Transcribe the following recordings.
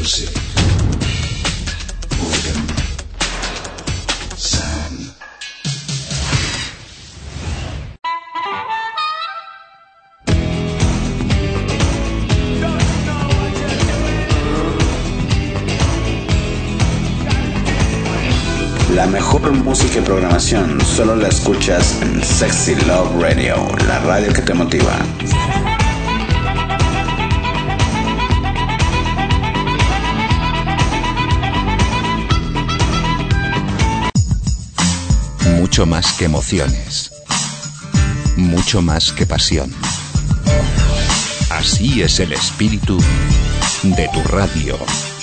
Music. Urban Sound. La mejor música y programación solo la escuchas en Sexy Love Radio, la radio que te motiva. Mucho más que emociones, mucho más que pasión. Así es el espíritu de tu radio.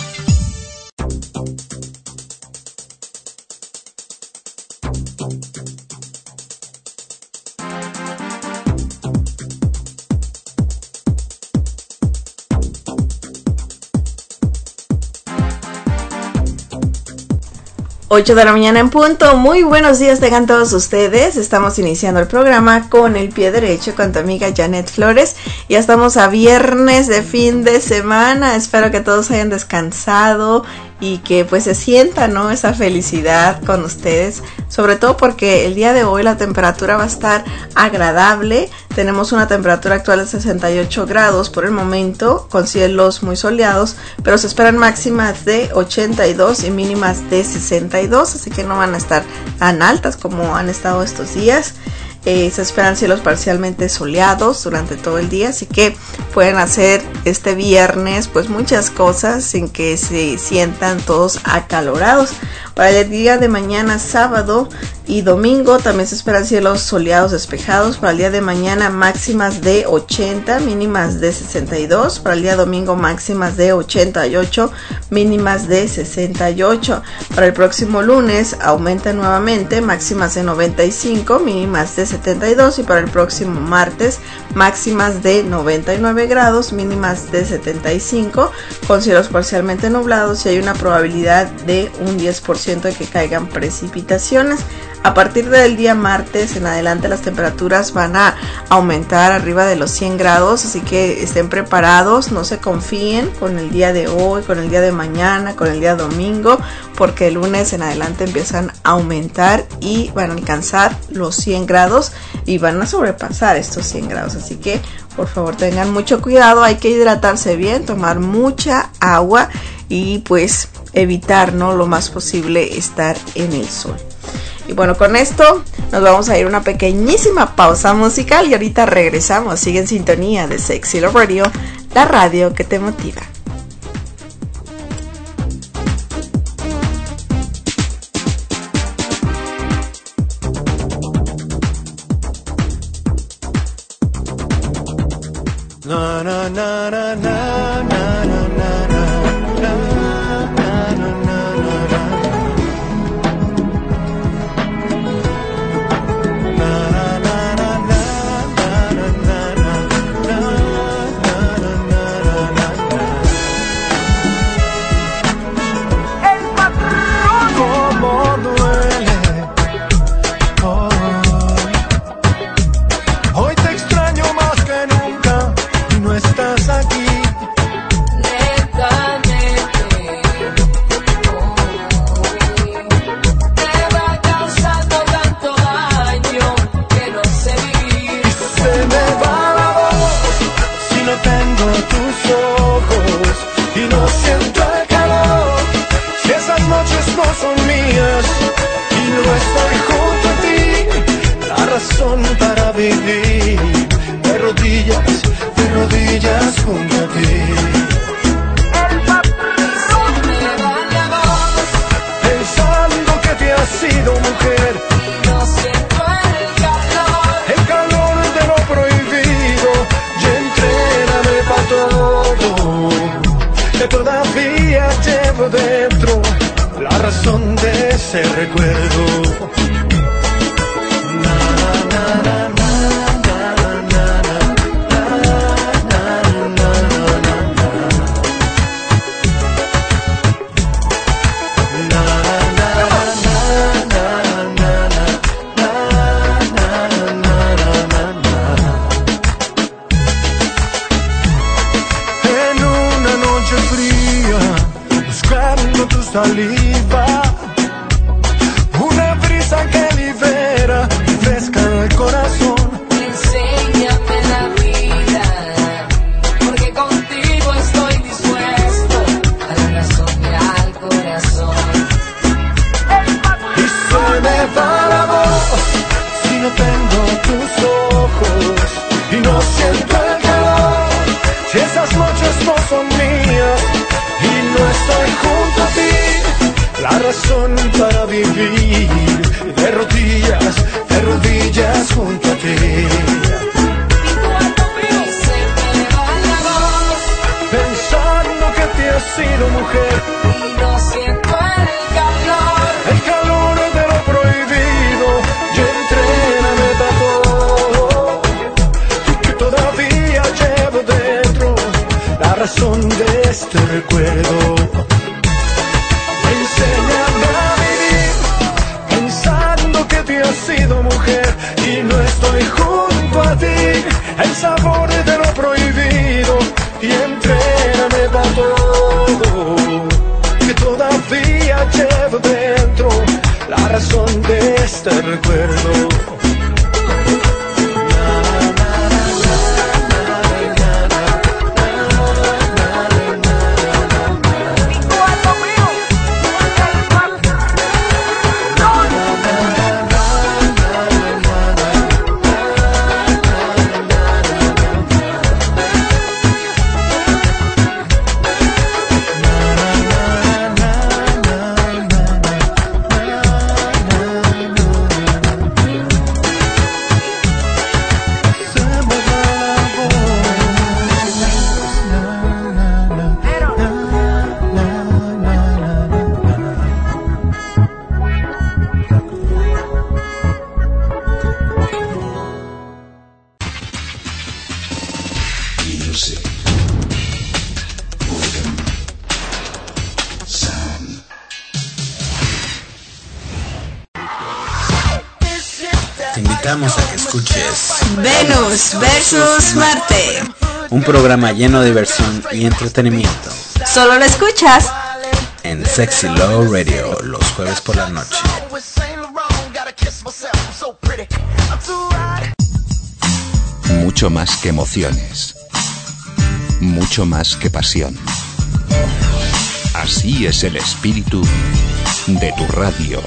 Ocho de la mañana en punto. Muy buenos días tengan todos ustedes. Estamos iniciando el programa con el pie derecho con tu amiga Janet Flores. Ya estamos a viernes de fin de semana. Espero que todos hayan descansado y que pues se sienta, ¿no?, esa felicidad con ustedes, sobre todo porque el día de hoy la temperatura va a estar agradable. Tenemos una temperatura actual de 68 grados por el momento, con cielos muy soleados, pero se esperan máximas de 82 y mínimas de 62, así que no van a estar tan altas como han estado estos días. Se esperan cielos parcialmente soleados durante todo el día, así que pueden hacer este viernes pues muchas cosas sin que se sientan todos acalorados. Para el día de mañana, sábado y domingo, también se esperan cielos soleados despejados. Para el día de mañana, máximas de 80, mínimas de 62. Para el día domingo, máximas de 88, mínimas de 68. Para el próximo lunes, aumenta nuevamente, máximas de 95, mínimas de 72. Y para el próximo martes, máximas de 99 grados, mínimas de 75, con cielos parcialmente nublados y hay una probabilidad de un 10% de que caigan precipitaciones. A partir del día martes en adelante las temperaturas van a aumentar arriba de los 100 grados, así que estén preparados, no se confíen con el día de hoy, con el día de mañana, con el día domingo, porque el lunes en adelante empiezan a aumentar y van a alcanzar los 100 grados y van a sobrepasar estos 100 grados, así que por favor tengan mucho cuidado, hay que hidratarse bien, tomar mucha agua y pues evitar, ¿no?, lo más posible estar en el sol. Y bueno, con esto nos vamos a ir a una pequeñísima pausa musical y ahorita regresamos. Sigue en sintonía de Sexy Love Radio, la radio que te motiva. Na na na na na na na na. Para vivir de rodillas junto a ti. El patrón me da la voz, pensando que te has sido mujer. Y no siento el calor de lo prohibido. Y entrégame pa' todo, que todavía llevo dentro la razón de ese recuerdo. saliva, una brisa que libera, fresca el corazón. Enséñame la vida, porque contigo estoy dispuesto a la razón y al corazón. Y se me va la voz si no tengo tus ojos y no siento el calor, si esas noches no son mías y no estoy junto a ti. La razón para vivir de rodillas junto a ti. Pensando que te has sido mujer Y no siento el calor de lo prohibido, y entréname para todo, que todavía llevo dentro la razón de este recuerdo. Enséñame a vivir pensando que te has sido mujer y no estoy junto a ti, el sabor de lo prohibido, y entréname para todo, que todavía llevo dentro la razón de este recuerdo. invitamos a que escuches Venus versus Marte. Un programa lleno de diversión y entretenimiento. Solo lo escuchas en Sexy Love Radio los jueves por la noche. Mucho más que emociones. Mucho más que pasión. Así es el espíritu de tu radio.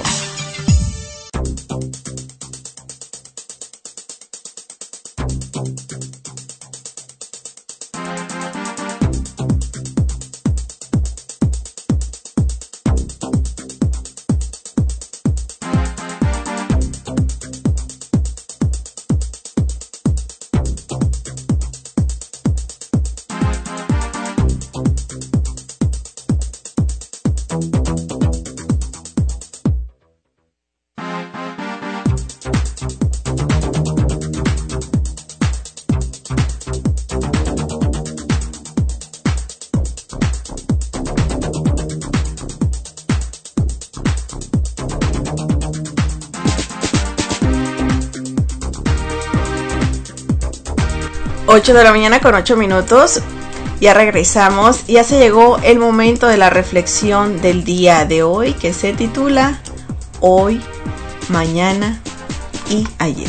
De la mañana con 8 minutos. Ya regresamos. Ya se llegó el momento de la reflexión del día de hoy, que se titula Hoy, Mañana y Ayer.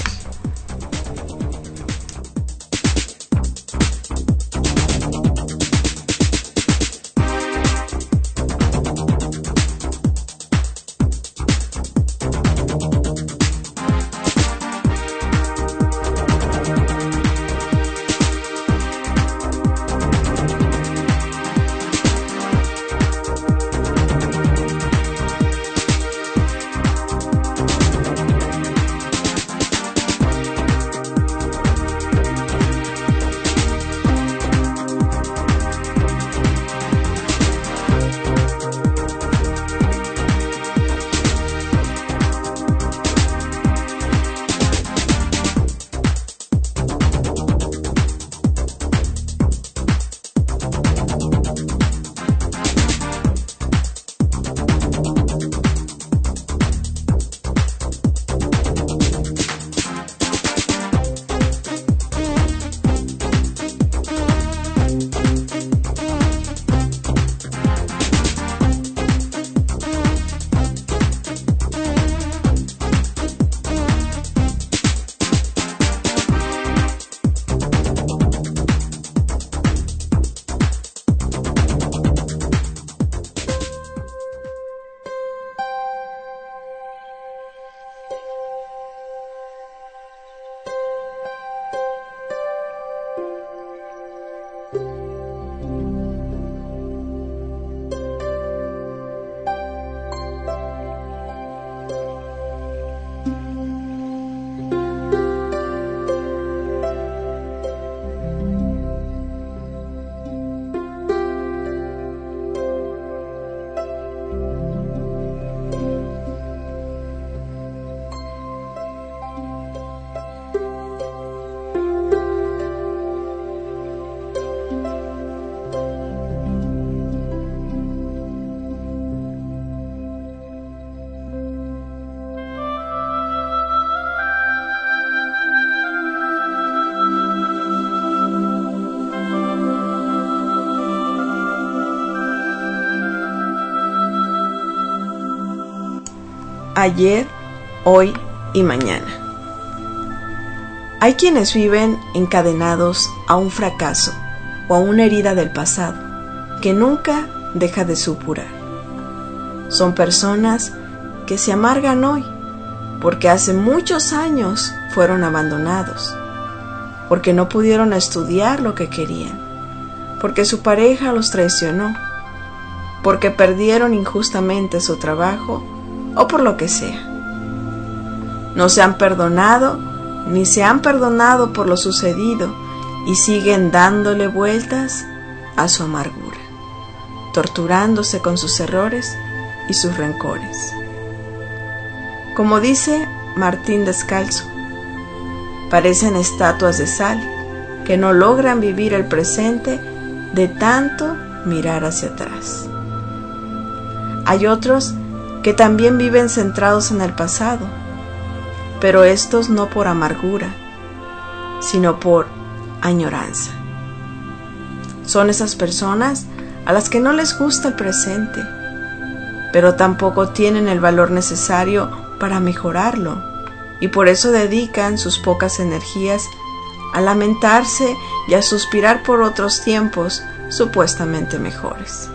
ayer, hoy y mañana. Hay quienes viven encadenados a un fracaso o a una herida del pasado que nunca deja de supurar. Son personas que se amargan hoy porque hace muchos años fueron abandonados, porque no pudieron estudiar lo que querían, porque su pareja los traicionó, porque perdieron injustamente su trabajo o por lo que sea. No se han perdonado ni se han perdonado por lo sucedido y siguen dándole vueltas a su amargura, torturándose con sus errores y sus rencores. Como dice Martín Descalzo, parecen estatuas de sal que no logran vivir el presente de tanto mirar hacia atrás. Hay otros que también viven centrados en el pasado, pero estos no por amargura, sino por añoranza. Son esas personas a las que no les gusta el presente, pero tampoco tienen el valor necesario para mejorarlo, y por eso dedican sus pocas energías a lamentarse y a suspirar por otros tiempos supuestamente mejores.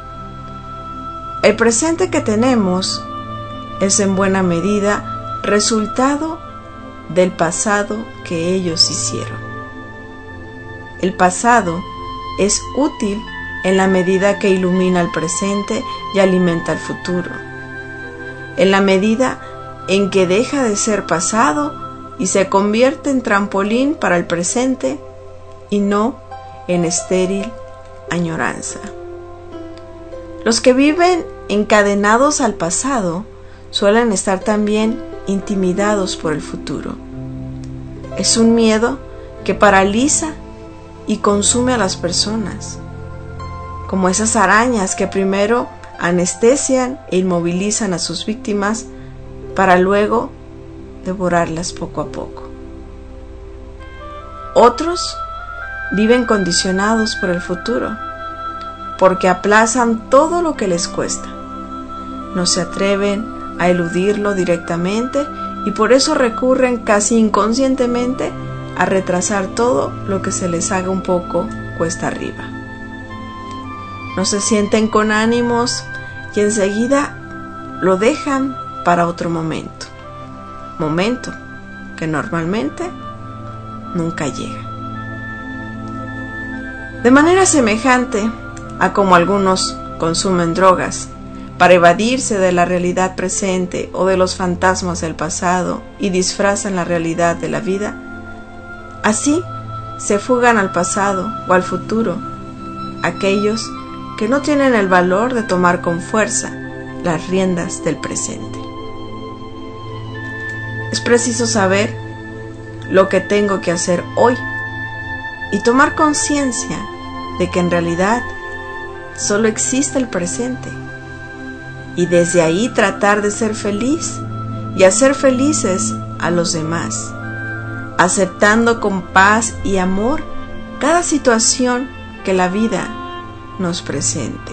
El presente que tenemos es en buena medida resultado del pasado que ellos hicieron. El pasado es útil en la medida que ilumina el presente y alimenta el futuro. En la medida en que deja de ser pasado y se convierte en trampolín para el presente y no en estéril añoranza. Los que viven encadenados al pasado suelen estar también intimidados por el futuro. Es un miedo que paraliza y consume a las personas, como esas arañas que primero anestesian e inmovilizan a sus víctimas para luego devorarlas poco a poco. Otros viven condicionados por el futuro, porque aplazan todo lo que les cuesta. No se atreven a eludirlo directamente y por eso recurren casi inconscientemente a retrasar todo lo que se les haga un poco cuesta arriba. No se sienten con ánimos y enseguida lo dejan para otro momento que normalmente nunca llega. De manera semejante a como algunos consumen drogas para evadirse de la realidad presente o de los fantasmas del pasado y disfrazan la realidad de la vida, así se fugan al pasado o al futuro aquellos que no tienen el valor de tomar con fuerza las riendas del presente. Es preciso saber lo que tengo que hacer hoy y tomar conciencia de que en realidad solo existe el presente, y desde ahí tratar de ser feliz y hacer felices a los demás, aceptando con paz y amor cada situación que la vida nos presente.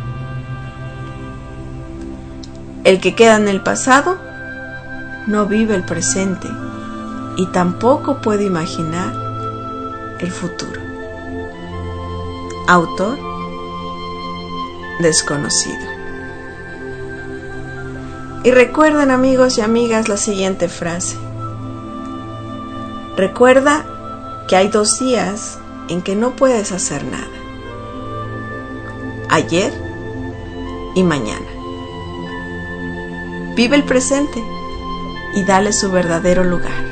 El que queda en el pasado no vive el presente y tampoco puede imaginar el futuro. Autor desconocido. Y recuerden, amigos y amigas, la siguiente frase. Recuerda que hay 2 días en que no puedes hacer nada: ayer y mañana. Vive el presente y dale su verdadero lugar.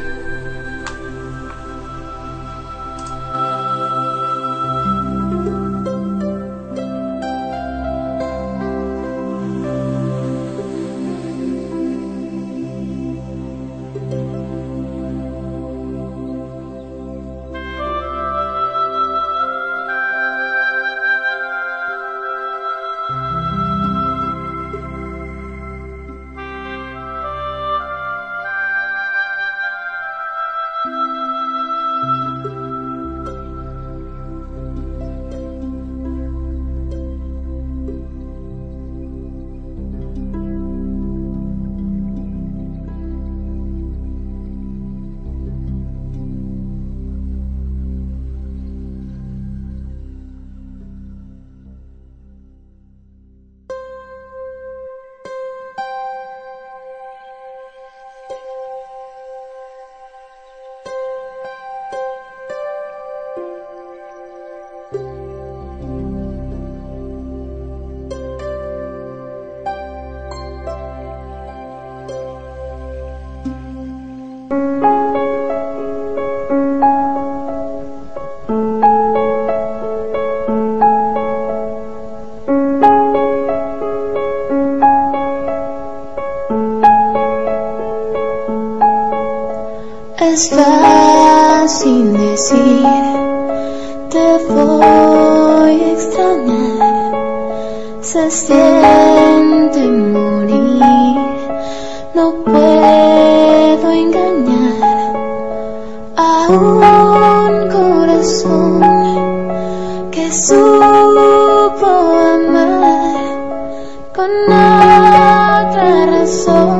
es fácil decir, te voy a extrañar. Se siente morir, no puedo engañar a un corazón que supo amar con otra razón,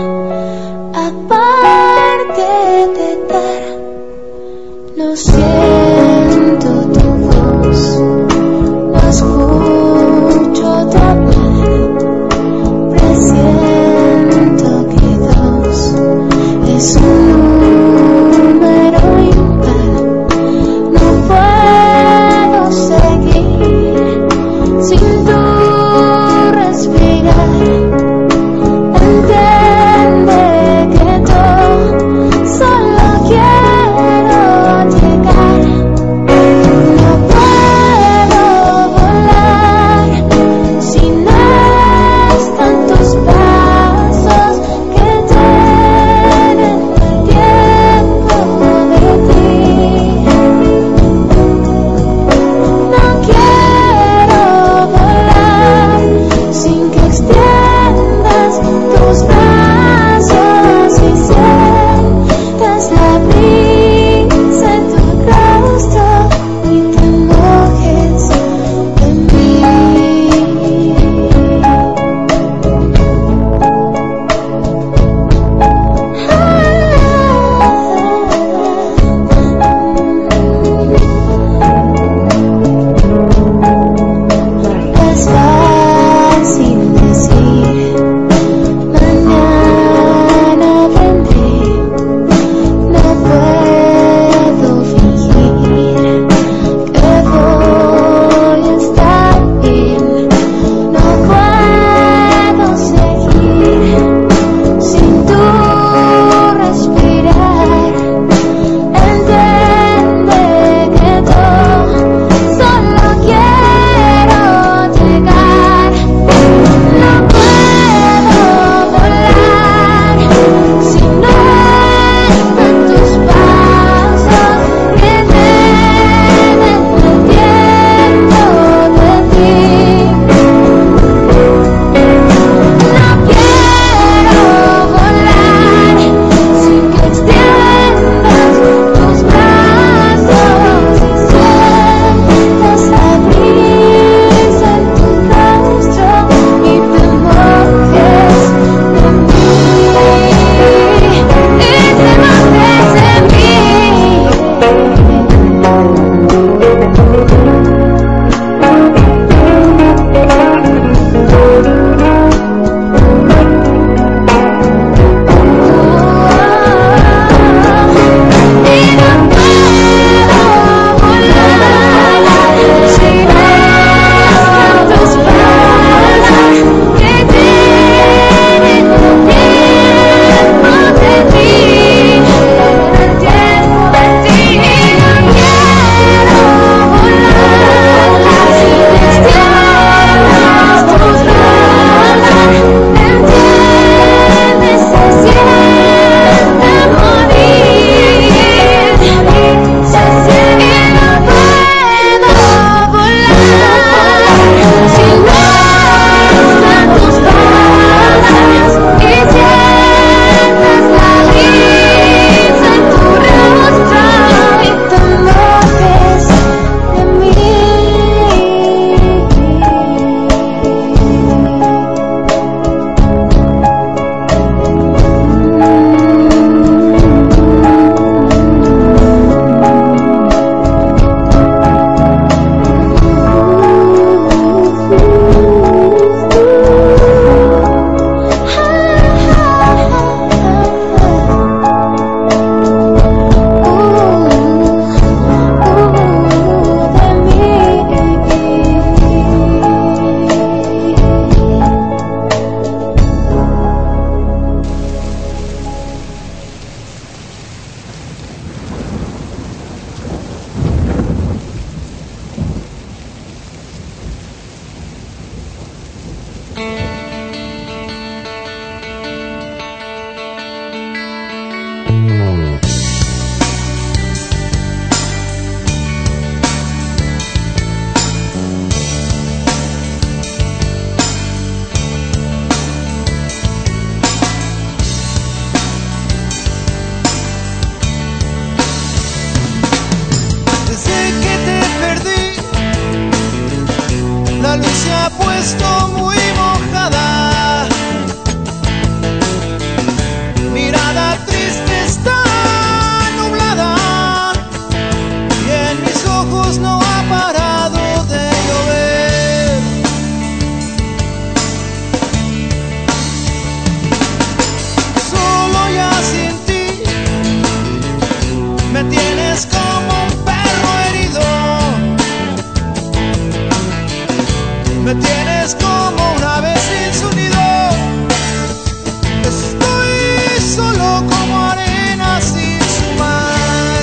aparte de dar. No siento tu voz, no escucho tu hablar, presiento que dos es un número impar. No puedo seguir sin tu respirar. la luz se ha puesto muy mojada. Mirada triste está nublada y en mis ojos no ha parado de llover. Solo ya sin ti me tienes como un perro herido. Me tienes como una ave sin su nido. Estoy solo como arena sin su mar.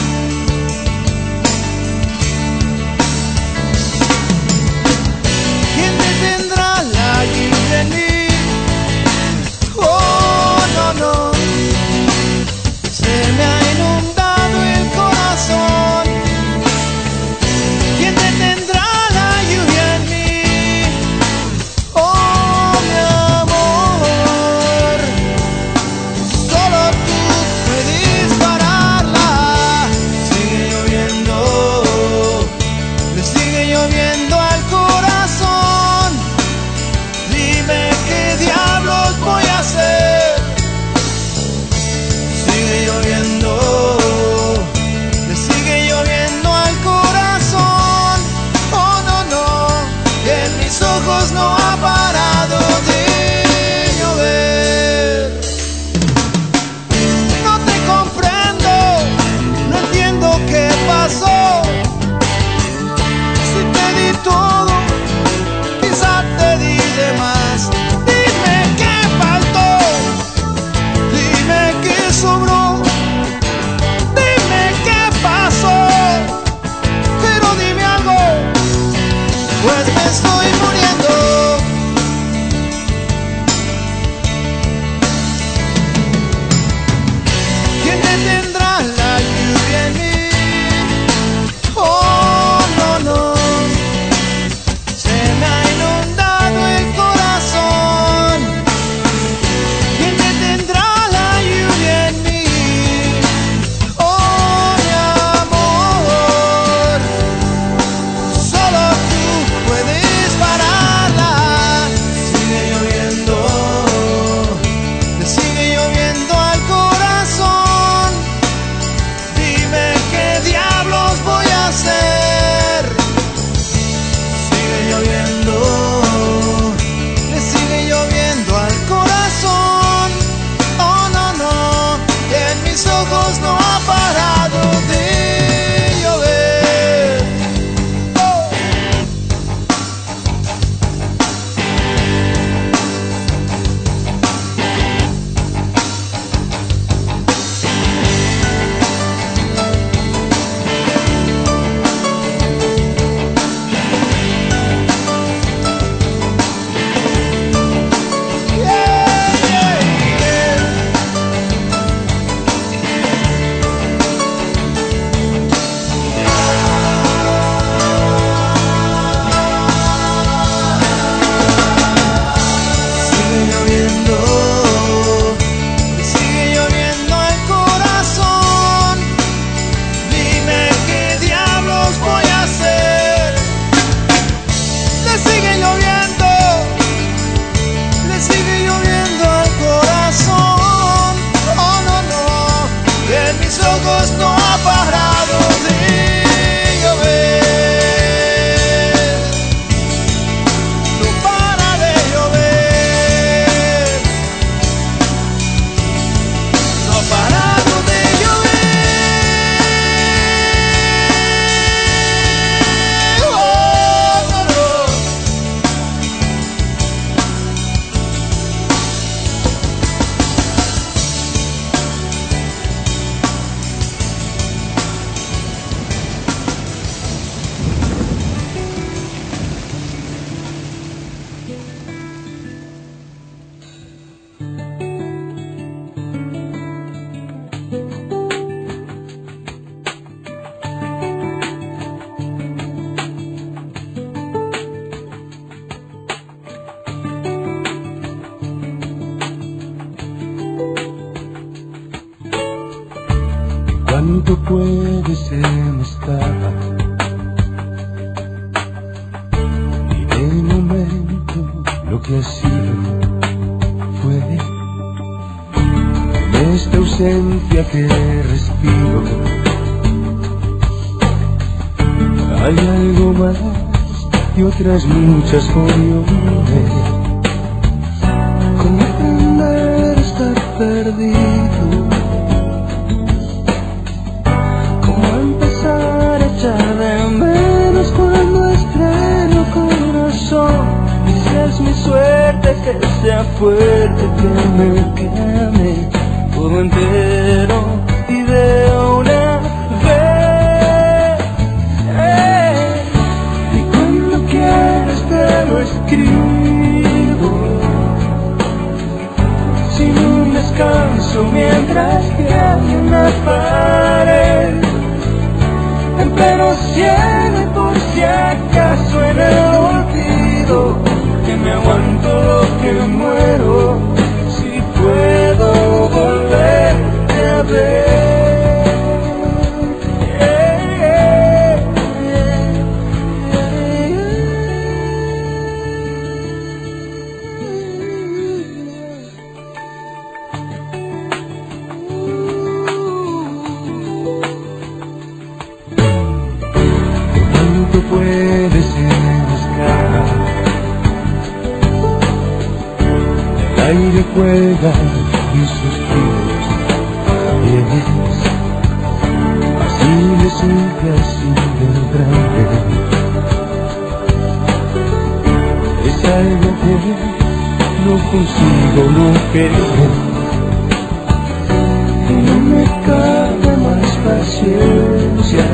¿Quién detendrá la lluvia en mí? Oh, no, no. Se me ha inundado el corazón. ¿Quién detendrá la lluvia en mí? Oh, mi amor, solo tú puedes pararla. Sigue lloviendo, le sigue lloviendo al corazón. Dime qué diablos voy a hacer. Sigue lloviendo, le sigue lloviendo al corazón. Oh, no, no, y en mis ojos no ha parado de llover. No te comprendo, no entiendo qué pasó. Si te di todo, quizá te di de más. Dime qué faltó, dime qué sobró, dime qué pasó, pero dime algo, pues me estoy muriendo. ¿Quién detendrá la lluvia en mí? Oh, no, no. Se me ha inundado el corazón. ¿Quién detendrá la lluvia en mí? Oh, mi amor, solo tú puedes pararla. Sigue lloviendo, le sigue lloviendo al corazón. Dime qué diablos voy a hacer. Sigue lloviendo, le sigue lloviendo al corazón. Oh, no, no, y en mis ojos no ha parado de llover. Oh. Sigue lloviendo, le sigue lloviendo al corazón. Dime qué diablos voy a hacer. Le sigue lloviendo, le sigue lloviendo al corazón. Oh, no, no, y en mis ojos no ha parado de llover. No para de llover. No ha parado de llover. Oh, no, no. ¿Cuánto puedes demostrar? Y de que ha sido fue en esta ausencia que respiro. Hay algo más y otras muchas por llover. ¿Cómo aprender a estar perdido? ¿Cómo empezar a echar de menos cuando estreno corazón? Y si es mi suerte que sea fuerte, que me todo entero y de una vez. Y cuando quieras te lo escribo, sin un descanso mientras que hay una pared en pleno cielo, y por si acaso en el olvido, que me aguanto lo que muero, si puedo volverte a ver. ¿Cuánto puedes buscar? El aire cuelga y suspiros también. Así me sigue así de grande. Es algo que no consigo no querer. Y no me cabe más paciencia.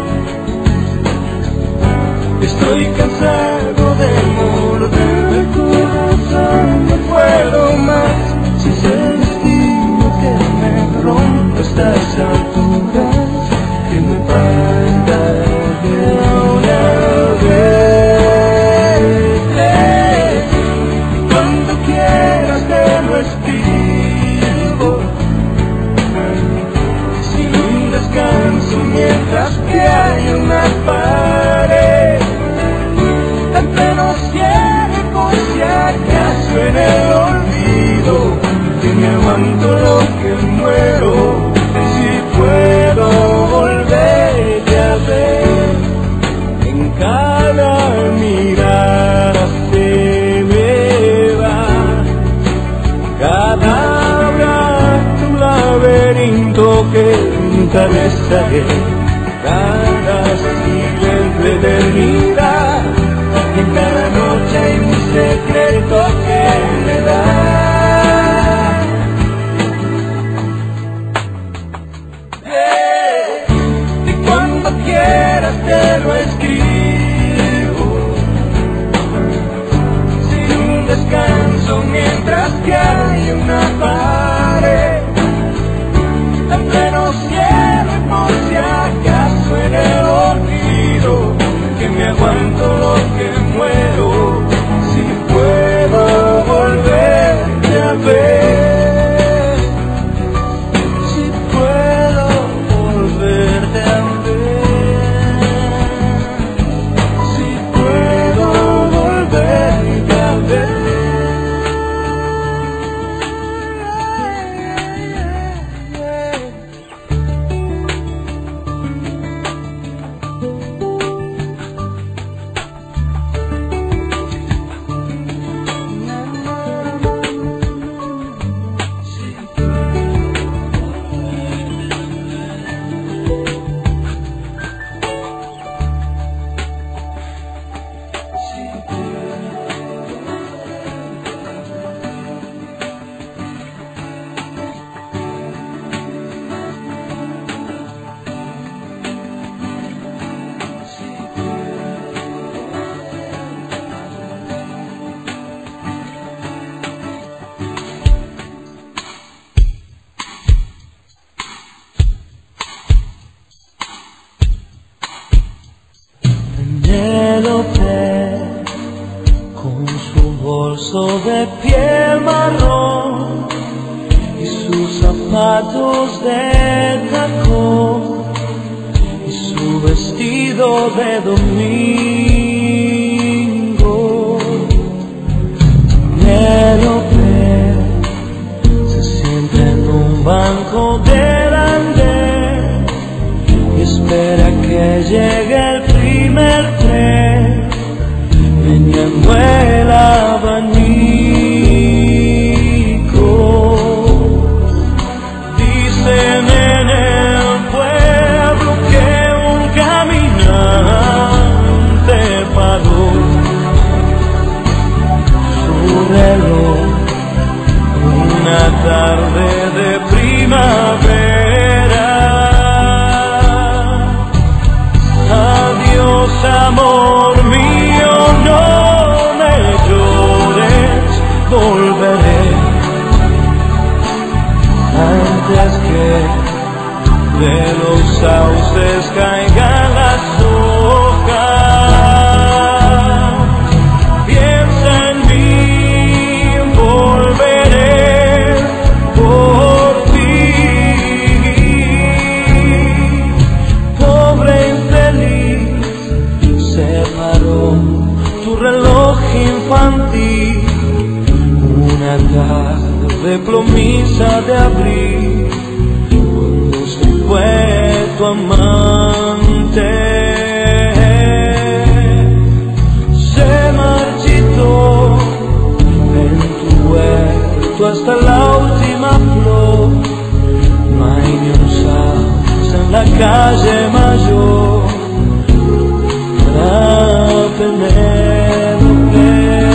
Estoy cansado de morder el corazón, no puedo más. Si es el destino que me rompe a estas alturas, que me falta de una vez. Y cuando quieras te lo escribo, sin un descanso mientras que hay una pared en pleno cielo, por si acaso en el olvido, que me aguanto lo que muero, si puedo volverte a ver. En cada mirada se me va, cada abrazo un laberinto que nunca atravesaré, cada siglo de eternidad. En cada noche hay un secreto que me da. Y cuando quieras te lo escribo, sin un descanso mientras que hay una pared en pleno cielo, y por si acaso en el olvido, que me aguanto lo que muero, si puedo volverte a ver, si puedo volverte a ver, si puedo volverte a ver. Con su bolso de piel marrón y sus zapatos de tacón y su vestido de domingo, prendiendo el abanico. Dicen en el pueblo que un caminante paró su reloj una tarde de primavera. Adiós, amor mío, no me llores, volveré antes que de los sauces caigan las hojas. Piensa en mí, volveré por ti. Pobre infeliz, se paró tu reloj infantil una tarde plomiza de abril, cuando se fue tu amante. Se marchitó en tu huerto hasta la última flor. No hay ni un sauce en la calle mayor para Penélope.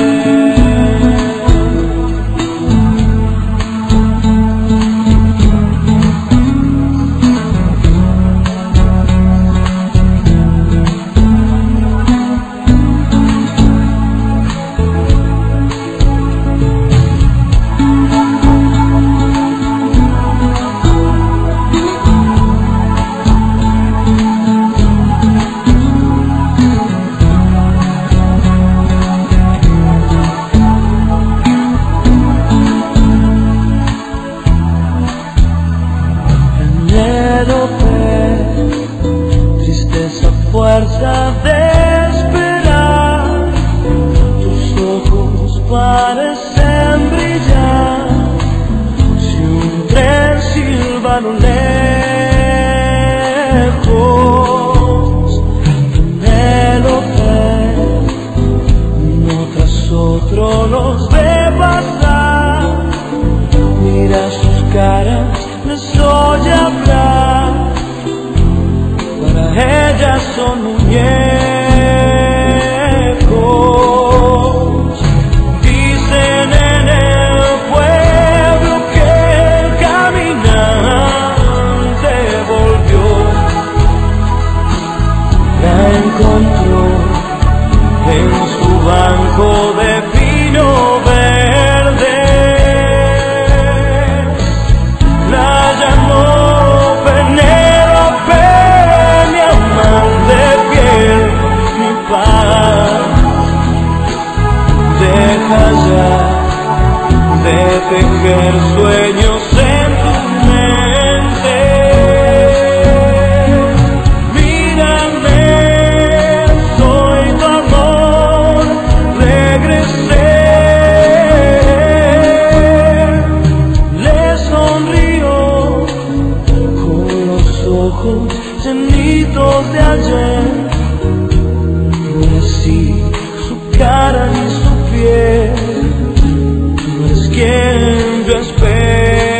Tristeza, fuerza de esperar, tus ojos parecen brillar. Si un tren silba a lo lejos, Penélope, uno tras otro los ve pasar. Mira sus caras, les oye hablar. Para ellas son muñecos. Dicen en el pueblo que el caminante volvió. La encontró en su banco de pino verde. La llamó Penélope, mi amante fiel, mi paz. Deja ya de tejer sueños en tu mente. Mírame, soy tu amor, regresé. Le sonrió con los ojos llenitos de ayer. No es así su cara ni su piel, no es quien yo espero.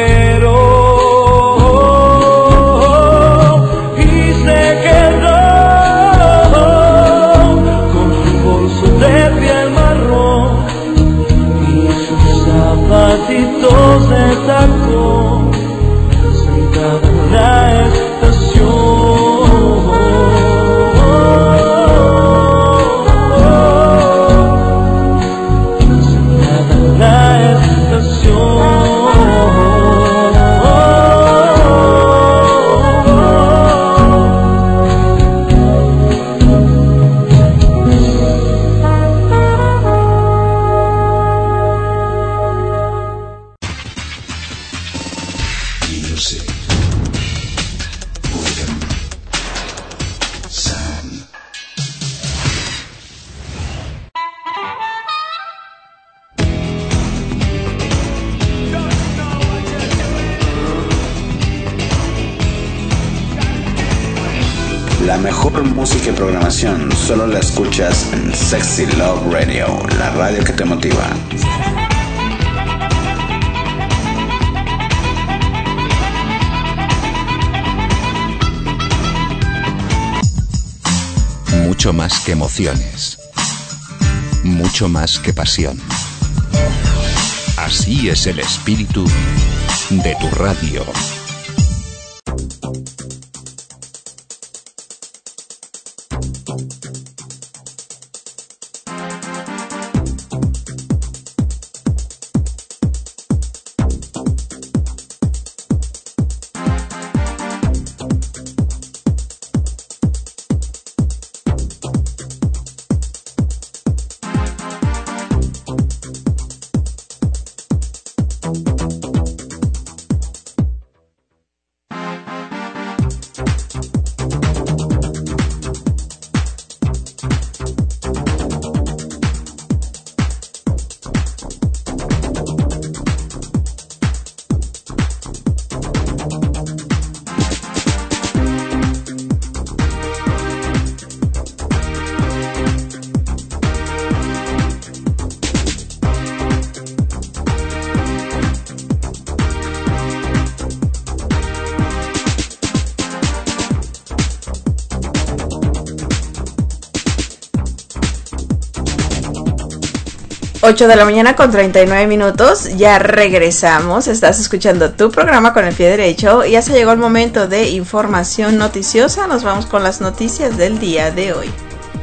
mejor música y programación solo la escuchas en Sexy Love Radio, la radio que te motiva. Mucho más que emociones. Mucho más que pasión. Así es el espíritu de tu radio. Ocho de la mañana con 39 minutos, ya regresamos, estás escuchando tu programa con el pie derecho y ya se llegó el momento de información noticiosa, nos vamos con las noticias del día de hoy.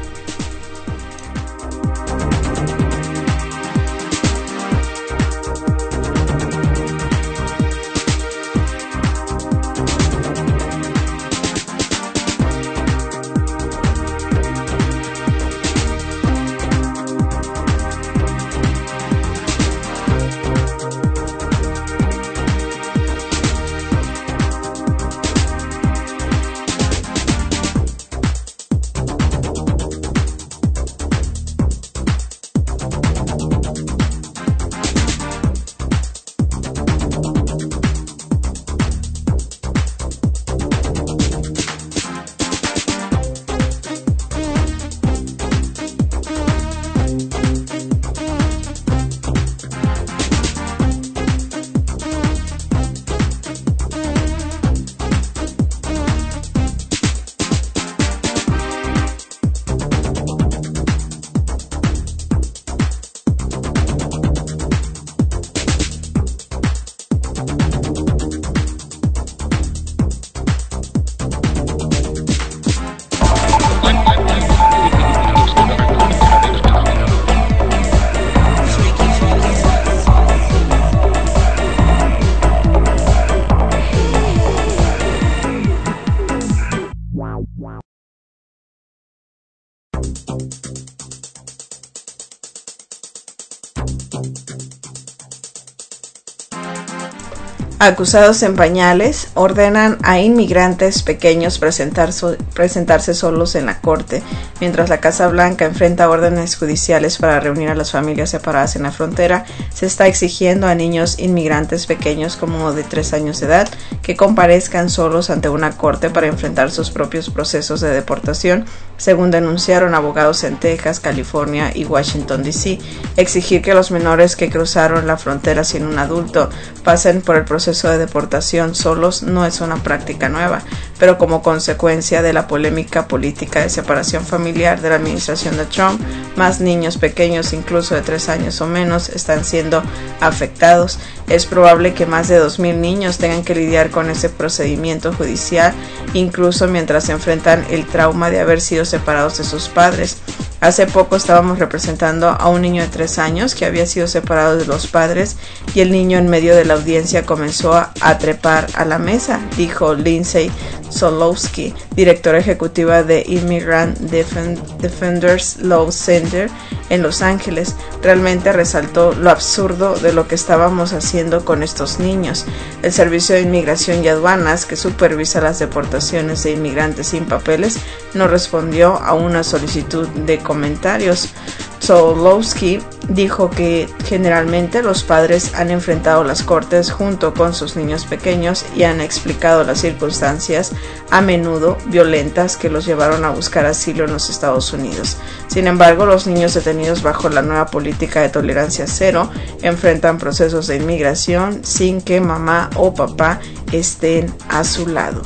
Acusados en pañales ordenan a inmigrantes pequeños presentarse solos en la corte, mientras la Casa Blanca enfrenta órdenes judiciales para reunir a las familias separadas en la frontera. Se está exigiendo a niños inmigrantes pequeños como de 3 años de edad que comparezcan solos ante una corte para enfrentar sus propios procesos de deportación, según denunciaron abogados en Texas, California y Washington D.C. Exigir que los menores que cruzaron la frontera sin un adulto pasen por el proceso de deportación solos no es una práctica nueva, pero como consecuencia de la polémica política de separación familiar de la administración de Trump, más niños pequeños, incluso de 3 años o menos, están siendo afectados. Es probable que más de 2,000 niños tengan que lidiar con ese procedimiento judicial, incluso mientras enfrentan el trauma de haber sido separados de sus padres. Hace poco estábamos representando a un niño de 3 años que había sido separado de los padres y el niño en medio de la audiencia comenzó a trepar a la mesa, dijo Lindsay Solowski, directora ejecutiva de Immigrant Defenders Law Center en Los Ángeles. Realmente resaltó lo absurdo de lo que estábamos haciendo con estos niños. El Servicio de Inmigración y Aduanas, que supervisa las deportaciones de inmigrantes sin papeles, no respondió a una solicitud de comentarios. Sobolewski dijo que generalmente los padres han enfrentado las cortes junto con sus niños pequeños y han explicado las circunstancias, a menudo violentas, que los llevaron a buscar asilo en los Estados Unidos. Sin embargo, los niños detenidos bajo la nueva política de tolerancia cero enfrentan procesos de inmigración sin que mamá o papá estén a su lado.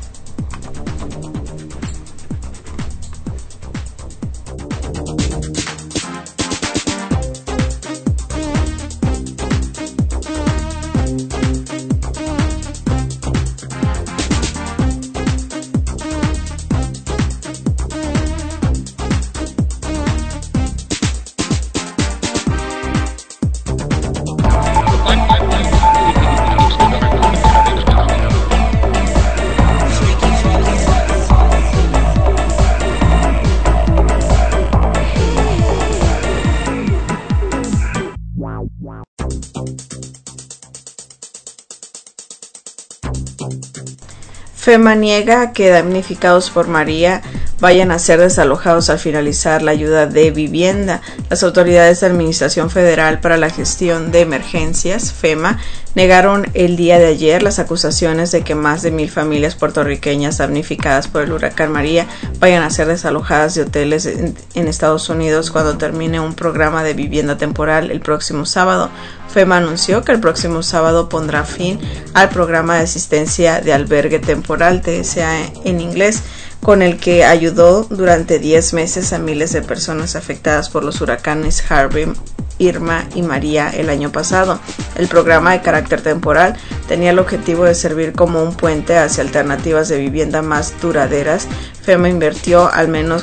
FEMA niega que damnificados por María vayan a ser desalojados al finalizar la ayuda de vivienda. Las autoridades de Administración Federal para la Gestión de Emergencias, FEMA, negaron el día de ayer las acusaciones de que más de 1,000 familias puertorriqueñas damnificadas por el huracán María vayan a ser desalojadas de hoteles en Estados Unidos cuando termine un programa de vivienda temporal el próximo sábado. FEMA anunció que el próximo sábado pondrá fin al programa de asistencia de albergue temporal, TSA en inglés, con el que ayudó durante 10 meses a miles de personas afectadas por los huracanes Harvey, Irma y María el año pasado. El programa de carácter temporal tenía el objetivo de servir como un puente hacia alternativas de vivienda más duraderas. FEMA invirtió al menos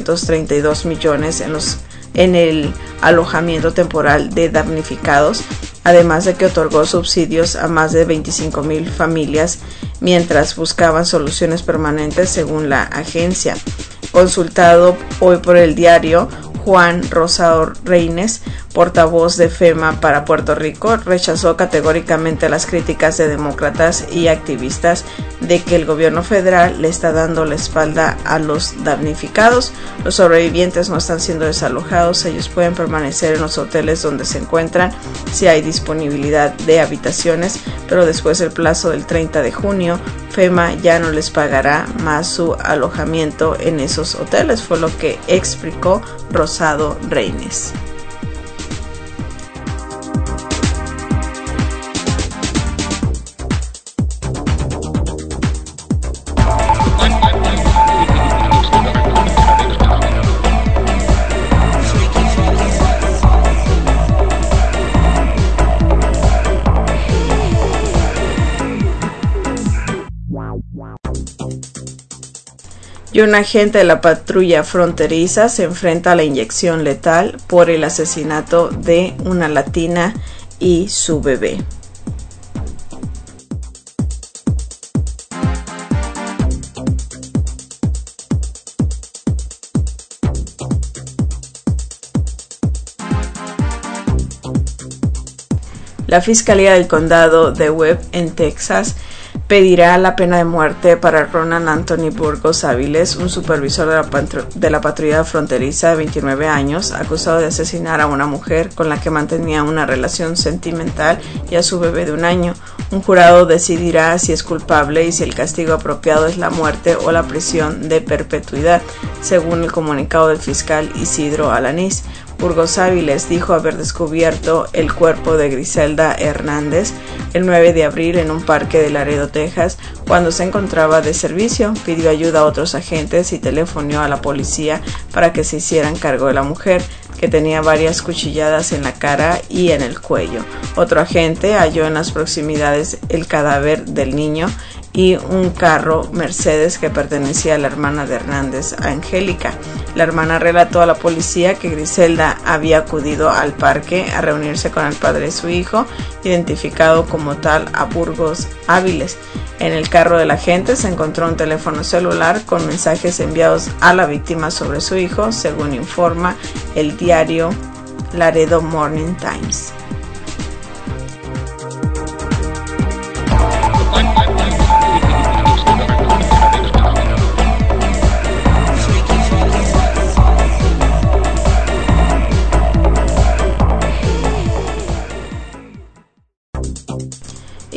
$432 millones en el alojamiento temporal de damnificados, además de que otorgó subsidios a más de 25,000 familias mientras buscaban soluciones permanentes, según la agencia. Consultado hoy por el diario, Juan Rosado Reines, portavoz de FEMA para Puerto Rico, rechazó categóricamente las críticas de demócratas y activistas de que el gobierno federal le está dando la espalda a los damnificados. Los sobrevivientes no están siendo desalojados, ellos pueden permanecer en los hoteles donde se encuentran si hay disponibilidad de habitaciones, pero después del plazo del 30 de junio, FEMA ya no les pagará más su alojamiento en esos hoteles, fue lo que explicó Rosado Reines. Y un agente de la patrulla fronteriza se enfrenta a la inyección letal por el asesinato de una latina y su bebé. La Fiscalía del Condado de Webb en Texas pedirá la pena de muerte para Ronan Anthony Burgos Áviles, un supervisor de la patrulla fronteriza de 29 años, acusado de asesinar a una mujer con la que mantenía una relación sentimental y a su bebé de 1 año. Un jurado decidirá si es culpable y si el castigo apropiado es la muerte o la prisión de perpetuidad, según el comunicado del fiscal Isidro Alanís. Burgos Áviles dijo haber descubierto el cuerpo de Griselda Hernández el 9 de abril en un parque de Laredo, Texas, cuando se encontraba de servicio. Pidió ayuda a otros agentes y telefonó a la policía para que se hicieran cargo de la mujer, que tenía varias cuchilladas en la cara y en el cuello. Otro agente halló en las proximidades el cadáver del niño y un carro Mercedes que pertenecía a la hermana de Hernández, Angélica. La hermana relató a la policía que Griselda había acudido al parque a reunirse con el padre de su hijo, identificado como tal a Burgos Áviles. En el carro del agente se encontró un teléfono celular con mensajes enviados a la víctima sobre su hijo, según informa el diario Laredo Morning Times.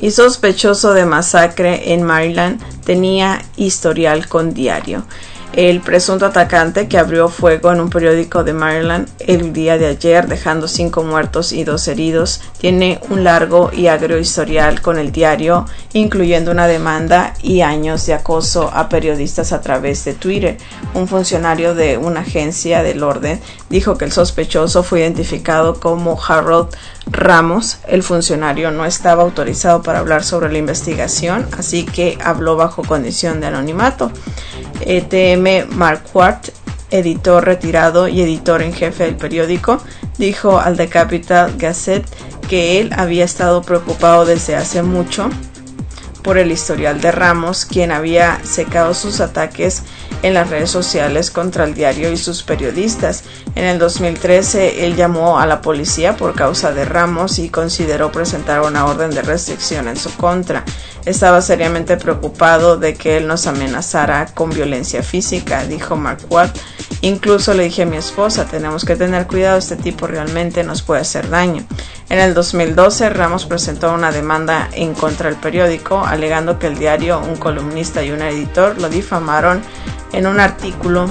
y sospechoso de masacre en Maryland, tenía historial con diario. El presunto atacante, que abrió fuego en un periódico de Maryland el día de ayer, dejando 5 muertos y 2 heridos, tiene un largo y agrio historial con el diario, incluyendo una demanda y años de acoso a periodistas a través de Twitter. Un funcionario de una agencia del orden dijo que el sospechoso fue identificado como Harold Ramos. El funcionario no estaba autorizado para hablar sobre la investigación, así que habló bajo condición de anonimato. T.M. Marquardt, editor retirado y editor en jefe del periódico, dijo al The Capital Gazette que él había estado preocupado desde hace mucho por el historial de Ramos, quien había secado sus ataques en las redes sociales contra el diario y sus periodistas. En el 2013, él llamó a la policía por causa de Ramos y consideró presentar una orden de restricción en su contra. Estaba seriamente preocupado de que él nos amenazara con violencia física, dijo Marquardt. Incluso le dije a mi esposa, tenemos que tener cuidado, este tipo realmente nos puede hacer daño. En el 2012, Ramos presentó una demanda en contra del periódico, alegando que el diario, un columnista y un editor lo difamaron en un artículo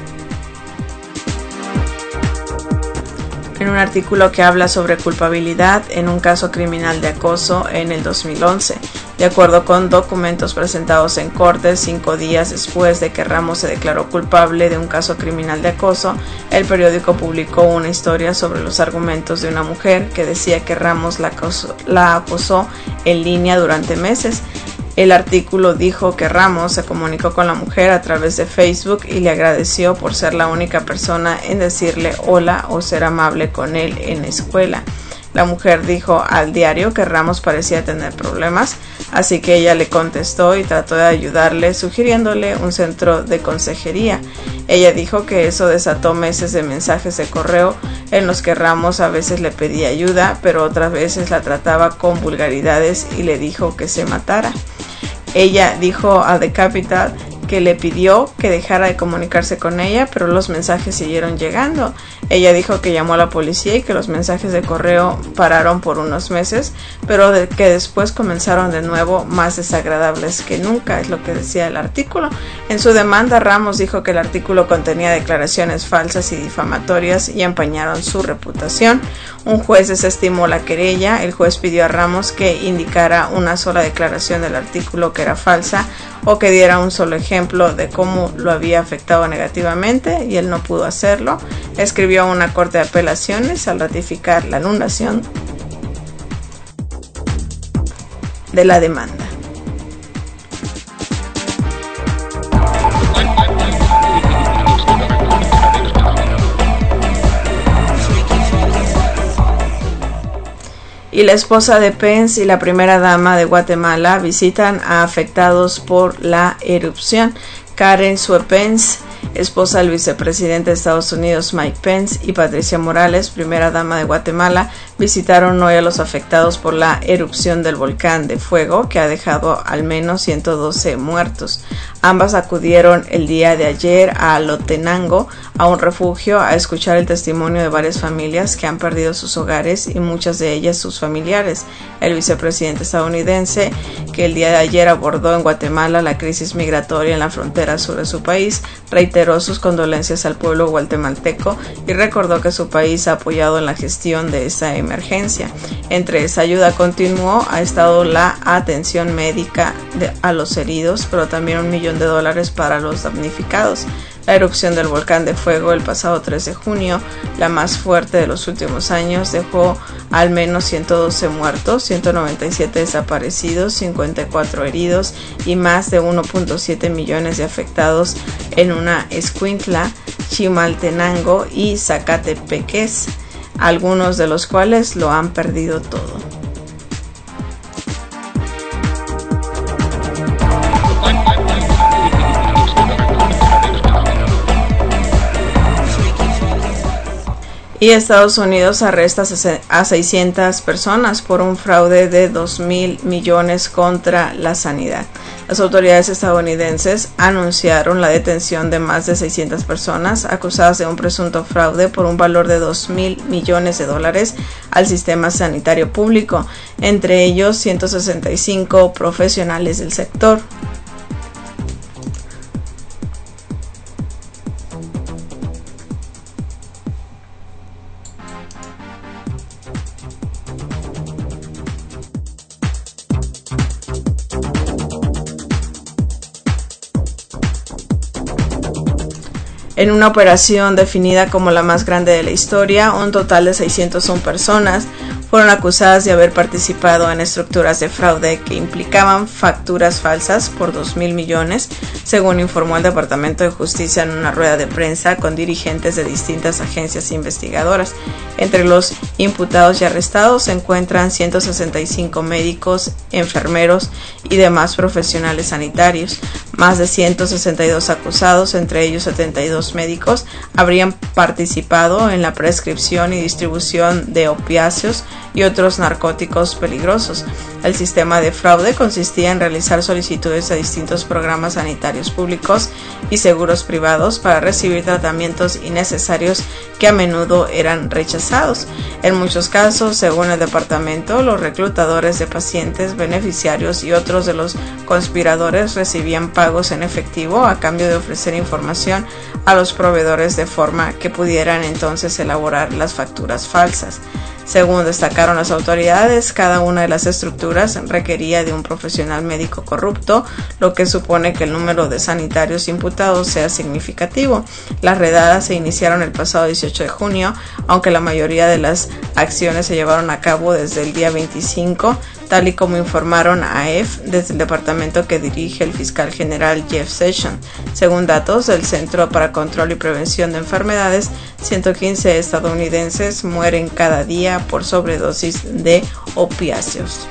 que habla sobre culpabilidad en un caso criminal de acoso en el 2011. De acuerdo con documentos presentados en corte, 5 días después de que Ramos se declaró culpable de un caso criminal de acoso, el periódico publicó una historia sobre los argumentos de una mujer que decía que Ramos la acosó en línea durante meses. El artículo dijo que Ramos se comunicó con la mujer a través de Facebook y le agradeció por ser la única persona en decirle hola o ser amable con él en la escuela. La mujer dijo al diario que Ramos parecía tener problemas, así que ella le contestó y trató de ayudarle, sugiriéndole un centro de consejería. Ella dijo que eso desató meses de mensajes de correo en los que Ramos a veces le pedía ayuda, pero otras veces la trataba con vulgaridades y le dijo que se matara. Ella dijo a The Capital que le pidió que dejara de comunicarse con ella, pero los mensajes siguieron llegando. Ella dijo que llamó a la policía y que los mensajes de correo pararon por unos meses, pero que después comenzaron de nuevo más desagradables que nunca, es lo que decía el artículo. En su demanda, Ramos dijo que el artículo contenía declaraciones falsas y difamatorias y empañaron su reputación. Un juez desestimó la querella. El juez pidió a Ramos que indicara una sola declaración del artículo que era falsa o que diera un solo ejemplo de cómo lo había afectado negativamente, y él no pudo hacerlo. Escribió a una corte de apelaciones al ratificar la anulación de la demanda. Y la esposa de Pence y la primera dama de Guatemala visitan a afectados por la erupción. Karen Sue Pence, esposa del vicepresidente de Estados Unidos Mike Pence, y Patricia Morales, primera dama de Guatemala, visitaron hoy a los afectados por la erupción del volcán de fuego que ha dejado al menos 112 muertos. Ambas acudieron el día de ayer a Lotenango, a un refugio, a escuchar el testimonio de varias familias que han perdido sus hogares y muchas de ellas sus familiares. El vicepresidente estadounidense, que el día de ayer abordó en Guatemala la crisis migratoria en la frontera sur de su país, reiteró sus condolencias al pueblo guatemalteco y recordó que su país ha apoyado en la gestión de esta emergencia. Entre esa ayuda, continuó, ha estado la atención médica a los heridos, pero también $1 millón para los damnificados. La erupción del volcán de fuego el pasado 3 de junio, la más fuerte de los últimos años, dejó al menos 112 muertos, 197 desaparecidos, 54 heridos y más de 1.7 millones de afectados en una Escuintla, Chimaltenango y Zacatepeques, algunos de los cuales lo han perdido todo. Y Estados Unidos arresta a 600 personas por un fraude de 2.000 millones contra la sanidad. Las autoridades estadounidenses anunciaron la detención de más de 600 personas acusadas de un presunto fraude por un valor de 2.000 millones de dólares al sistema sanitario público, entre ellos 165 profesionales del sector. En una operación definida como la más grande de la historia, un total de 601 personas fueron acusadas de haber participado en estructuras de fraude que implicaban facturas falsas por 2.000 millones, según informó el Departamento de Justicia en una rueda de prensa con dirigentes de distintas agencias investigadoras. Entre los imputados y arrestados se encuentran 165 médicos, enfermeros y demás profesionales sanitarios. Más de 162 acusados, entre ellos 72 médicos, habrían participado en la prescripción y distribución de opiáceos y otros narcóticos peligrosos. El sistema de fraude consistía en realizar solicitudes a distintos programas sanitarios públicos y seguros privados para recibir tratamientos innecesarios que a menudo eran rechazados. En muchos casos, según el departamento, los reclutadores de pacientes, beneficiarios y otros de los conspiradores recibían pagos en efectivo a cambio de ofrecer información a los proveedores de forma que pudieran entonces elaborar las facturas falsas. Según destacaron las autoridades, cada una de las estructuras requería de un profesional médico corrupto, lo que supone que el número de sanitarios imputados sea significativo. Las redadas se iniciaron el pasado 18 de junio, aunque la mayoría de las acciones se llevaron a cabo desde el día 25, tal y como informaron a AEF desde el departamento que dirige el fiscal general Jeff Sessions. Según datos del Centro para Control y Prevención de Enfermedades, 115 estadounidenses mueren cada día por sobredosis de opiáceos.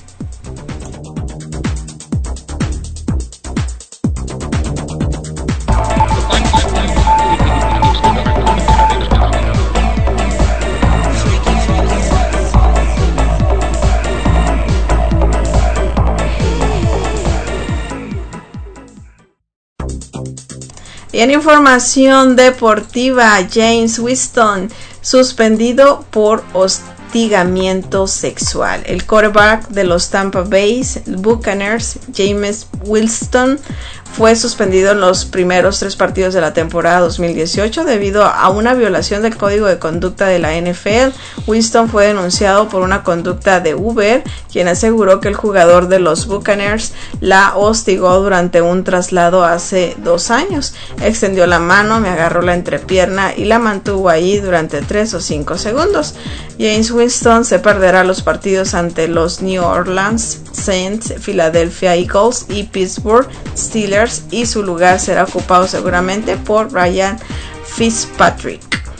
Y en información deportiva, Jameis Winston suspendido por hostigamiento sexual. El quarterback de los Tampa Bay Buccaneers, Jameis Winston, fue suspendido en los primeros 3 partidos de la temporada 2018 debido a una violación del código de conducta de la NFL. Winston fue denunciado por una conducta de Uber, quien aseguró que el jugador de los Buccaneers la hostigó durante un traslado hace 2 años. Extendió la mano, me agarró la entrepierna y la mantuvo ahí durante 3 o 5 segundos. Jameis Winston se perderá los partidos ante los New Orleans Saints, Philadelphia Eagles y Pittsburgh Steelers, y su lugar será ocupado seguramente por Ryan Fitzpatrick.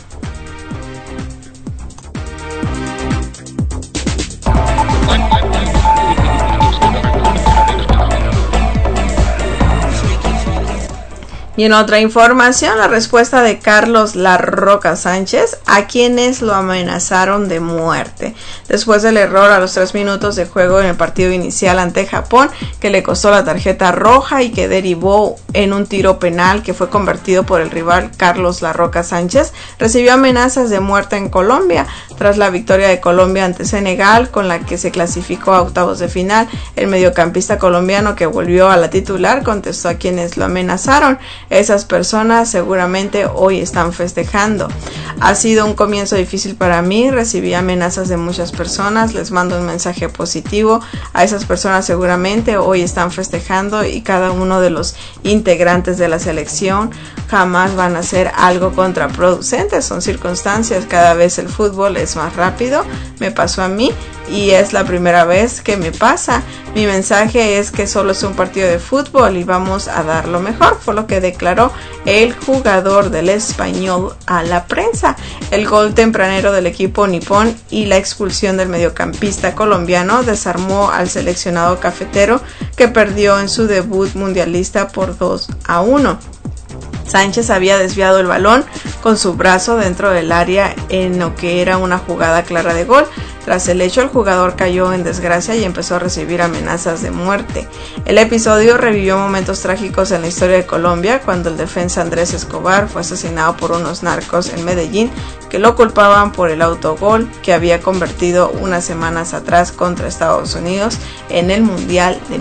Y en otra información, la respuesta de Carlos La Roca Sánchez a quienes lo amenazaron de muerte después del error a los 3 minutos de juego en el partido inicial ante Japón, que le costó la tarjeta roja y que derivó en un tiro penal que fue convertido por el rival. Carlos La Roca Sánchez recibió amenazas de muerte en Colombia tras la victoria de Colombia ante Senegal, con la que se clasificó a octavos de final. El mediocampista colombiano, que volvió a la titular, contestó a quienes lo amenazaron: esas personas seguramente hoy están festejando. Ha sido un comienzo difícil para mí, recibí amenazas de muchas personas, les mando un mensaje positivo a esas personas, seguramente hoy están festejando, y cada uno de los integrantes de la selección jamás van a hacer algo contraproducente, son circunstancias, cada vez el fútbol es más rápido, me pasó a mí y es la primera vez que me pasa. Mi mensaje es que solo es un partido de fútbol y vamos a dar lo mejor, fue lo que declaró el jugador del Español a la prensa. El gol tempranero del equipo nipón y la expulsión del mediocampista colombiano desarmó al seleccionado cafetero, que perdió en su debut mundialista por 2-1. Sánchez había desviado el balón con su brazo dentro del área en lo que era una jugada clara de gol. Tras el hecho, el jugador cayó en desgracia y empezó a recibir amenazas de muerte. El episodio revivió momentos trágicos en la historia de Colombia, cuando el defensa Andrés Escobar fue asesinado por unos narcos en Medellín que lo culpaban por el autogol que había convertido unas semanas atrás contra Estados Unidos en el Mundial de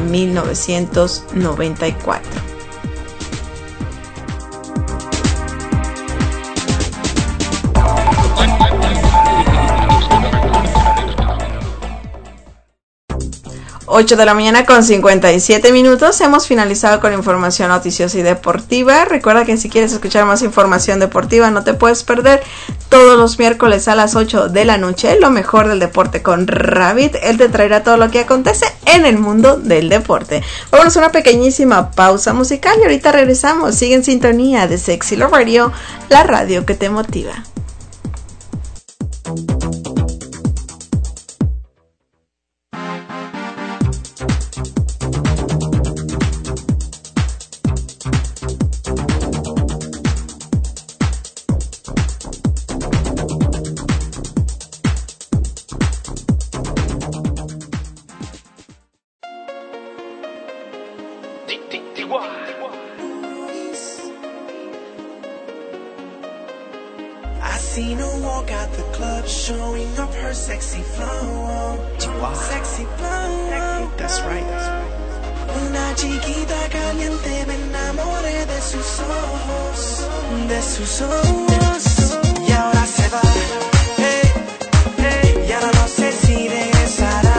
1994. 8 de la mañana con 57 minutos. Hemos finalizado con información noticiosa y deportiva. Recuerda que si quieres escuchar más información deportiva no te puedes perder todos los miércoles a las 8 de la noche lo mejor del deporte con Rabbit. Él te traerá todo lo que acontece en el mundo del deporte. Vámonos a una pequeñísima pausa musical y ahorita regresamos. Sigue en sintonía de Sexy Love Radio, la radio que te motiva. I seen her walk out the club, showing off her sexy flow. Sexy flow. That's right. Una chiquita caliente, me enamoré de sus ojos, de sus ojos. Y ahora se va, hey, hey, y ahora no sé si regresará.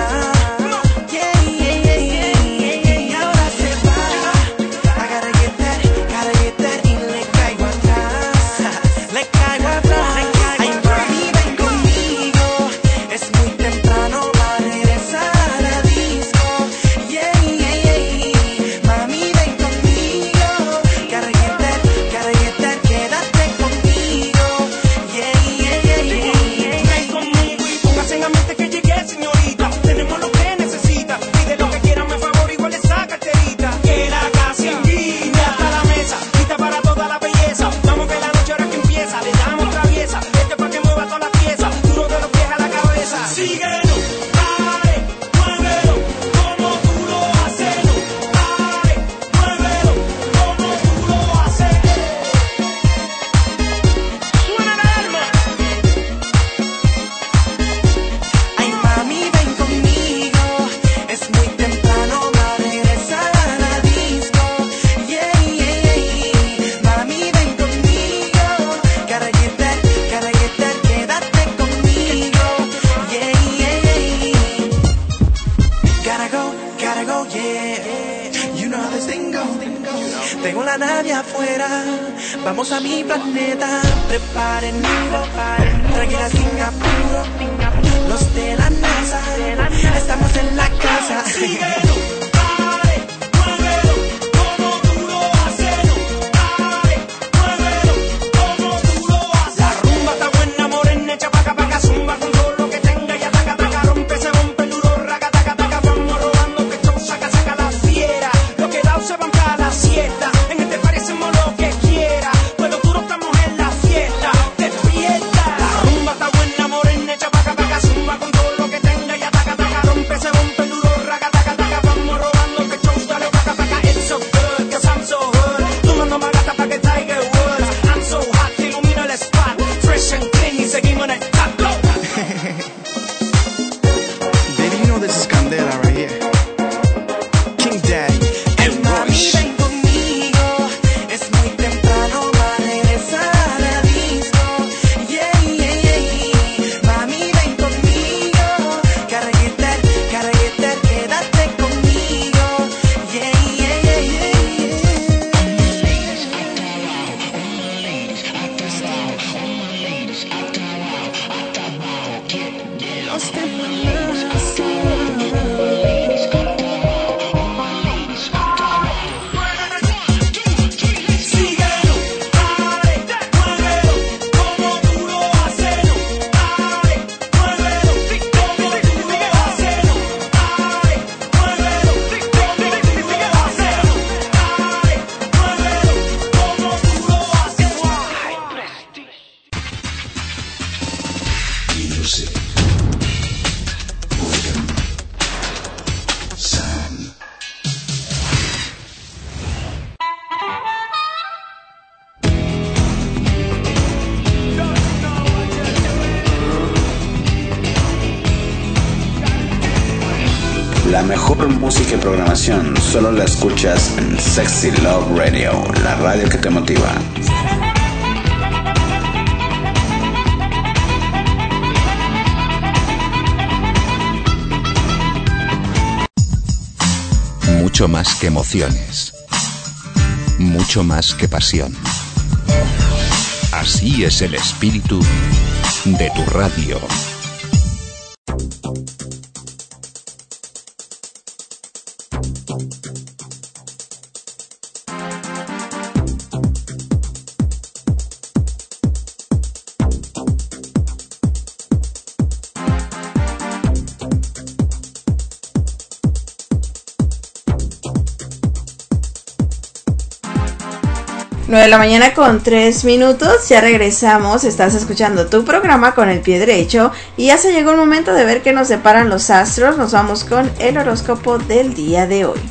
Vamos a mi planeta, preparen tranquila sin apuro, los de la NASA, estamos en la casa. Síguelo, dale, muévelo, como tú lo haces, dale, muévelo, como tú lo haces. La rumba está buena, morena, echa paca, paca, zumba con todo lo que tenga y ataca, taca, rompe, se rompe el duro, raca, taca, taca, vamos robando que esto saca, saca la fiera, lo que da se van para la siesta, en este parecemos lo que quiera. La mejor música y programación solo la escuchas en Sexy Love Radio, la radio que te motiva. Mucho más que emociones. Mucho más que pasión. Así es el espíritu de tu radio. Nueve de la mañana con 3 minutos, ya regresamos, estás escuchando tu programa con el pie derecho y ya se llegó el momento de ver qué nos separan los astros. Nos vamos con el horóscopo del día de hoy.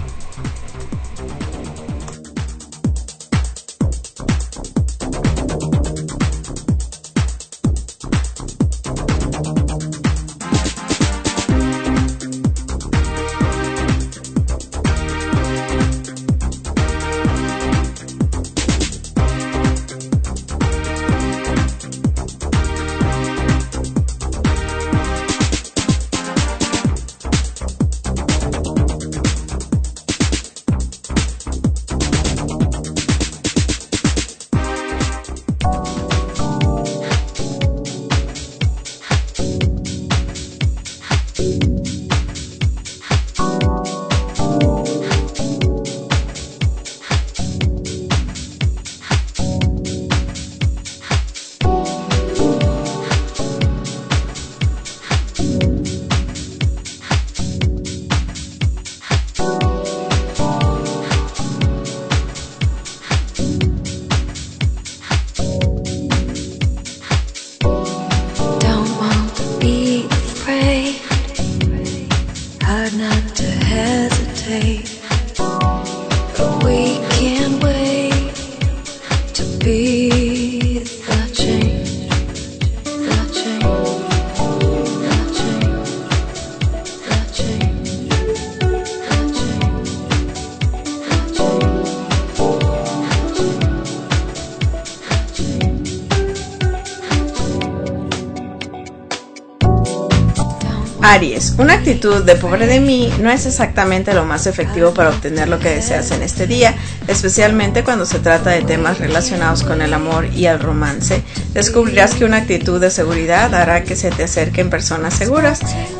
Aries, una actitud de pobre de mí no es exactamente lo más efectivo para obtener lo que deseas en este día, especialmente cuando se trata de temas relacionados con el amor y el romance. Descubrirás que una actitud de seguridad hará que se te acerquen personas seguras.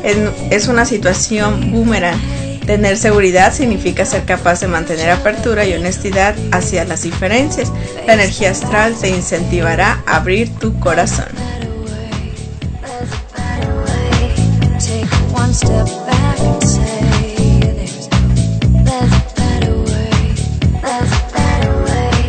Es una situación boomerang. Tener seguridad significa ser capaz de mantener apertura y honestidad hacia las diferencias. La energía astral te incentivará a abrir tu corazón. Step back and say there's a better way, there's a better way,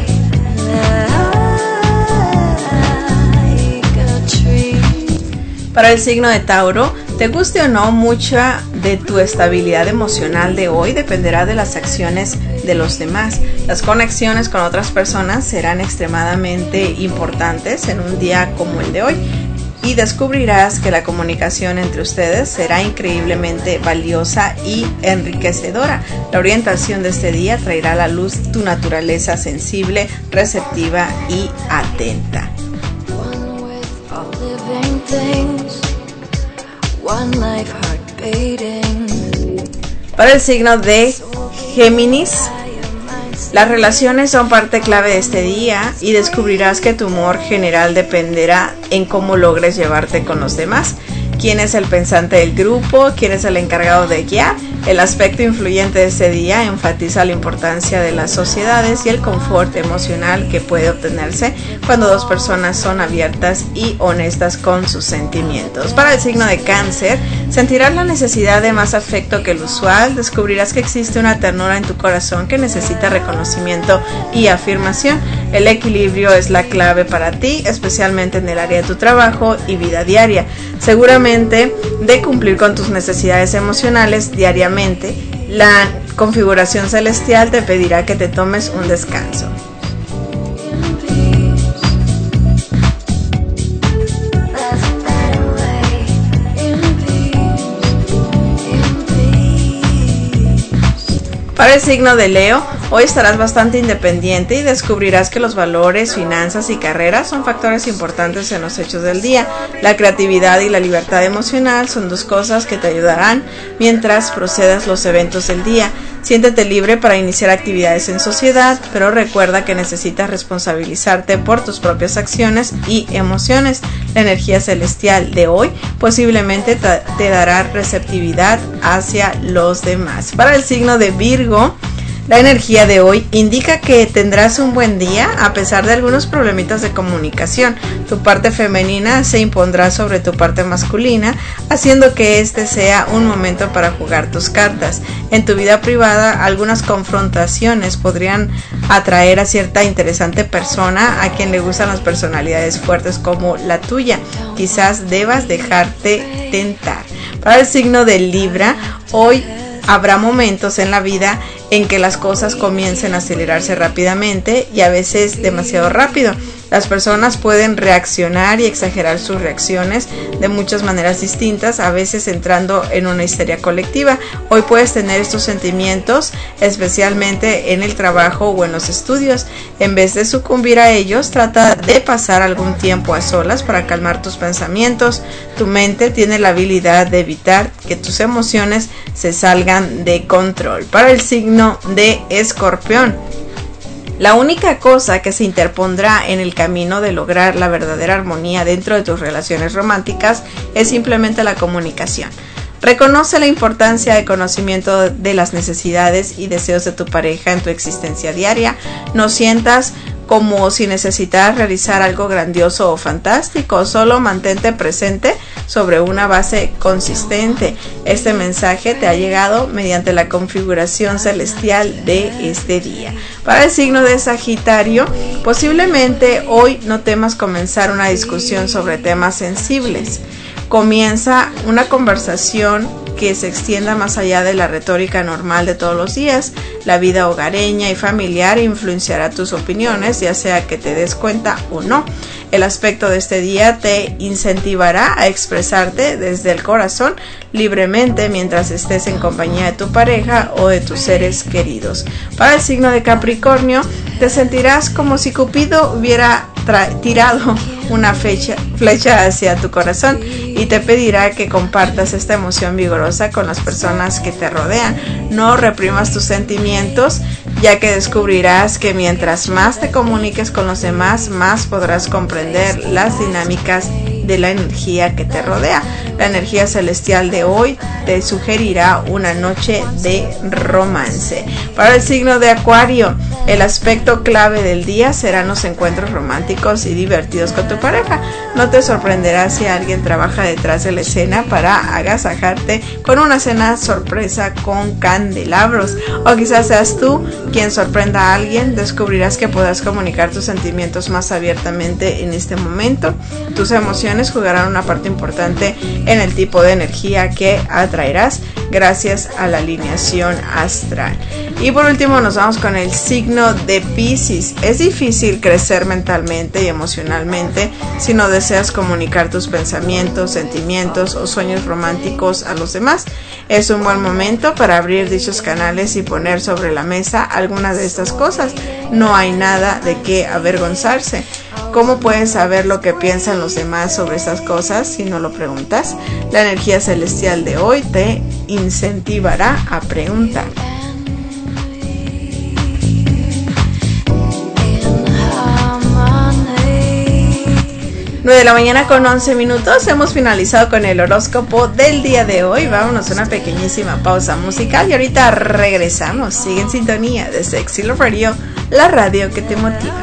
like a tree. Para el signo de Tauro, te guste o no, mucha de tu estabilidad emocional de hoy dependerá de las acciones de los demás. Las conexiones con otras personas serán extremadamente importantes en un día como el de hoy. Y descubrirás que la comunicación entre ustedes será increíblemente valiosa y enriquecedora. La orientación de este día traerá a la luz tu naturaleza sensible, receptiva y atenta. Para el signo de Géminis, las relaciones son parte clave de este día y descubrirás que tu humor general dependerá en cómo logres llevarte con los demás. ¿Quién es el pensante del grupo? ¿Quién es el encargado de guiar? El aspecto influyente de este día enfatiza la importancia de las sociedades y el confort emocional que puede obtenerse cuando dos personas son abiertas y honestas con sus sentimientos. Para el signo de Cáncer, Sentirás la necesidad de más afecto que el usual, descubrirás que existe una ternura en tu corazón que necesita reconocimiento y afirmación. El equilibrio es la clave para ti, especialmente en el área de tu trabajo y vida diaria. Seguramente de cumplir con tus necesidades emocionales diariamente, la configuración celestial te pedirá que te tomes un descanso. Para el signo de Leo, hoy estarás bastante independiente y descubrirás que los valores, finanzas y carreras son factores importantes en los hechos del día. La creatividad y la libertad emocional son dos cosas que te ayudarán mientras procedas los eventos del día. Siéntete libre para iniciar actividades en sociedad, pero recuerda que necesitas responsabilizarte por tus propias acciones y emociones. La energía celestial de hoy posiblemente te dará receptividad hacia los demás. Para el signo de Virgo, la energía de hoy indica que tendrás un buen día a pesar de algunos problemitas de comunicación. Tu parte femenina se impondrá sobre tu parte masculina, haciendo que este sea un momento para jugar tus cartas. En tu vida privada, algunas confrontaciones podrían atraer a cierta interesante persona a quien le gustan las personalidades fuertes como la tuya. Quizás debas dejarte tentar. Para el signo de Libra, hoy habrá momentos en la vida en que las cosas comiencen a acelerarse rápidamente y a veces demasiado rápido. Las personas pueden reaccionar y exagerar sus reacciones de muchas maneras distintas, a veces entrando en una histeria colectiva. Hoy puedes tener estos sentimientos, especialmente en el trabajo o en los estudios. En vez de sucumbir a ellos, trata de pasar algún tiempo a solas para calmar tus pensamientos. Tu mente tiene la habilidad de evitar que tus emociones se salgan de control. Para el signo de Escorpión, la única cosa que se interpondrá en el camino de lograr la verdadera armonía dentro de tus relaciones románticas es simplemente la comunicación. Reconoce la importancia del conocimiento de las necesidades y deseos de tu pareja en tu existencia diaria. No sientas como si necesitaras realizar algo grandioso o fantástico, solo mantente presente sobre una base consistente. Este mensaje te ha llegado mediante la configuración celestial de este día. Para el signo de Sagitario, posiblemente hoy no temas comenzar una discusión sobre temas sensibles. Comienza una conversación que se extienda más allá de la retórica normal de todos los días. La vida hogareña y familiar influenciará tus opiniones, ya sea que te des cuenta o no. El aspecto de este día te incentivará a expresarte desde el corazón libremente mientras estés en compañía de tu pareja o de tus seres queridos. Para el signo de Capricornio, te sentirás como si Cupido hubiera tirado una flecha hacia tu corazón y te pedirá que compartas esta emoción vigorosa con las personas que te rodean. No reprimas tus sentimientos, ya que descubrirás que mientras más te comuniques con los demás, más podrás comprender las dinámicas de la energía que te rodea. La energía celestial de hoy te sugerirá una noche de romance. Para el signo de Acuario, el aspecto clave del día serán los encuentros románticos y divertidos con tu pareja. No te sorprenderá si alguien trabaja detrás de la escena para agasajarte con una cena sorpresa con candelabros, o quizás seas tú quien sorprenda a alguien. Descubrirás que podrás comunicar tus sentimientos más abiertamente en este momento. Tus emociones jugarán una parte importante en el tipo de energía que atraerás gracias a la alineación astral. Y por último nos vamos con el signo de Piscis. Es difícil crecer mentalmente y emocionalmente si no deseas comunicar tus pensamientos, sentimientos o sueños románticos a los demás. Es un buen momento para abrir dichos canales y poner sobre la mesa algunas de estas cosas. No hay nada de qué avergonzarse. ¿Cómo puedes saber lo que piensan los demás sobre estas cosas si no lo preguntas? La energía celestial de hoy te incentivará a preguntar. 9 de la mañana con 11 minutos. Hemos finalizado con el horóscopo del día de hoy. Vámonos a una pequeñísima pausa musical y ahorita regresamos. Sigue en sintonía de Sexy Love Radio, la radio que te motiva.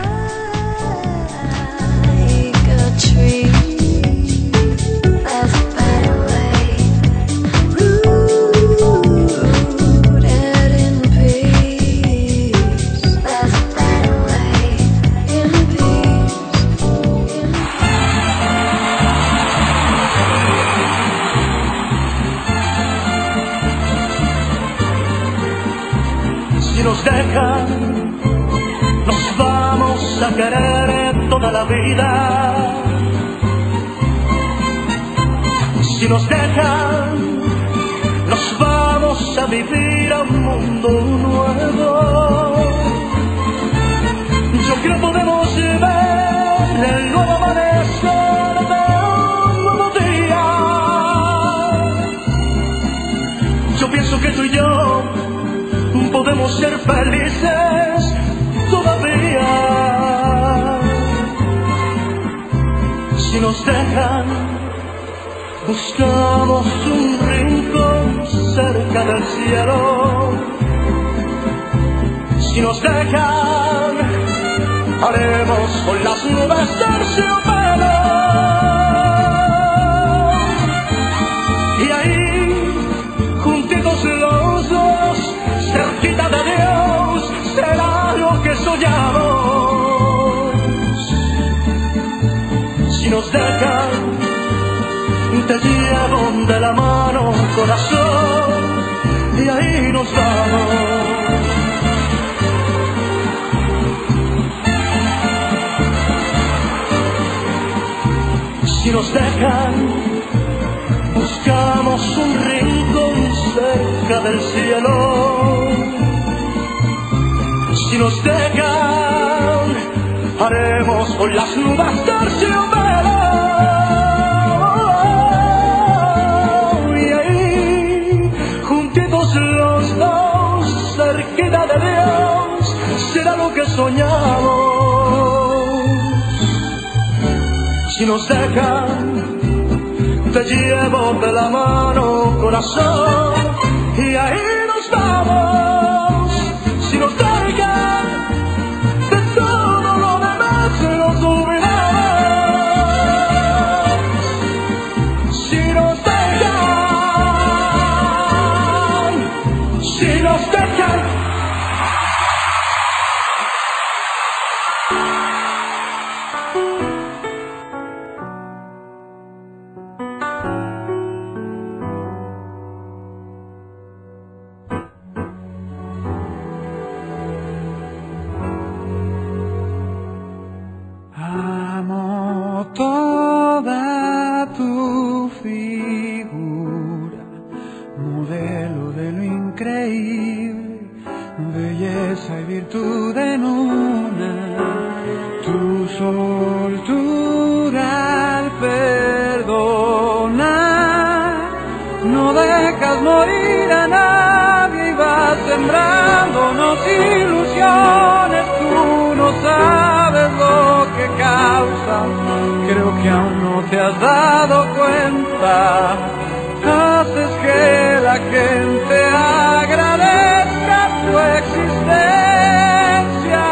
nos dejan, nos vamos a querer toda la vida. Si nos dejan, nos vamos a vivir a un mundo nuevo. Yo creo podemos ver el nuevo amanecer de un nuevo día. Yo pienso que tú y yo podemos ser felices todavía. Si nos dejan, buscamos un rincón cerca del cielo. Si nos dejan, haremos con las nubes terciopelo. Y ahí, juntitos los dos, cerquita de Dios, será lo que soñamos. Si nos dejan, te llevo de la mano, corazón, y ahí nos vamos. Si nos dejan, buscamos un rincón cerca del cielo. Si nos dejan, haremos con las nubes terciopelo. Y ahí, juntitos los dos, cerquita de Dios, será lo que soñamos. Si nos dejan, te llevo de la mano, corazón, y ahí nos vamos. Si nos dejan, de todo lo demás nos olvidamos. Si nos dejan, si nos dejan. Toda tu figura, modelo de lo increíble, belleza y virtud en una, tu soltura al perdonar, no dejas morir a nadie y vas sembrándonos ilusiones, tú no sabes lo que causa. Creo que aún no te has dado cuenta. Haces que la gente agradezca tu existencia.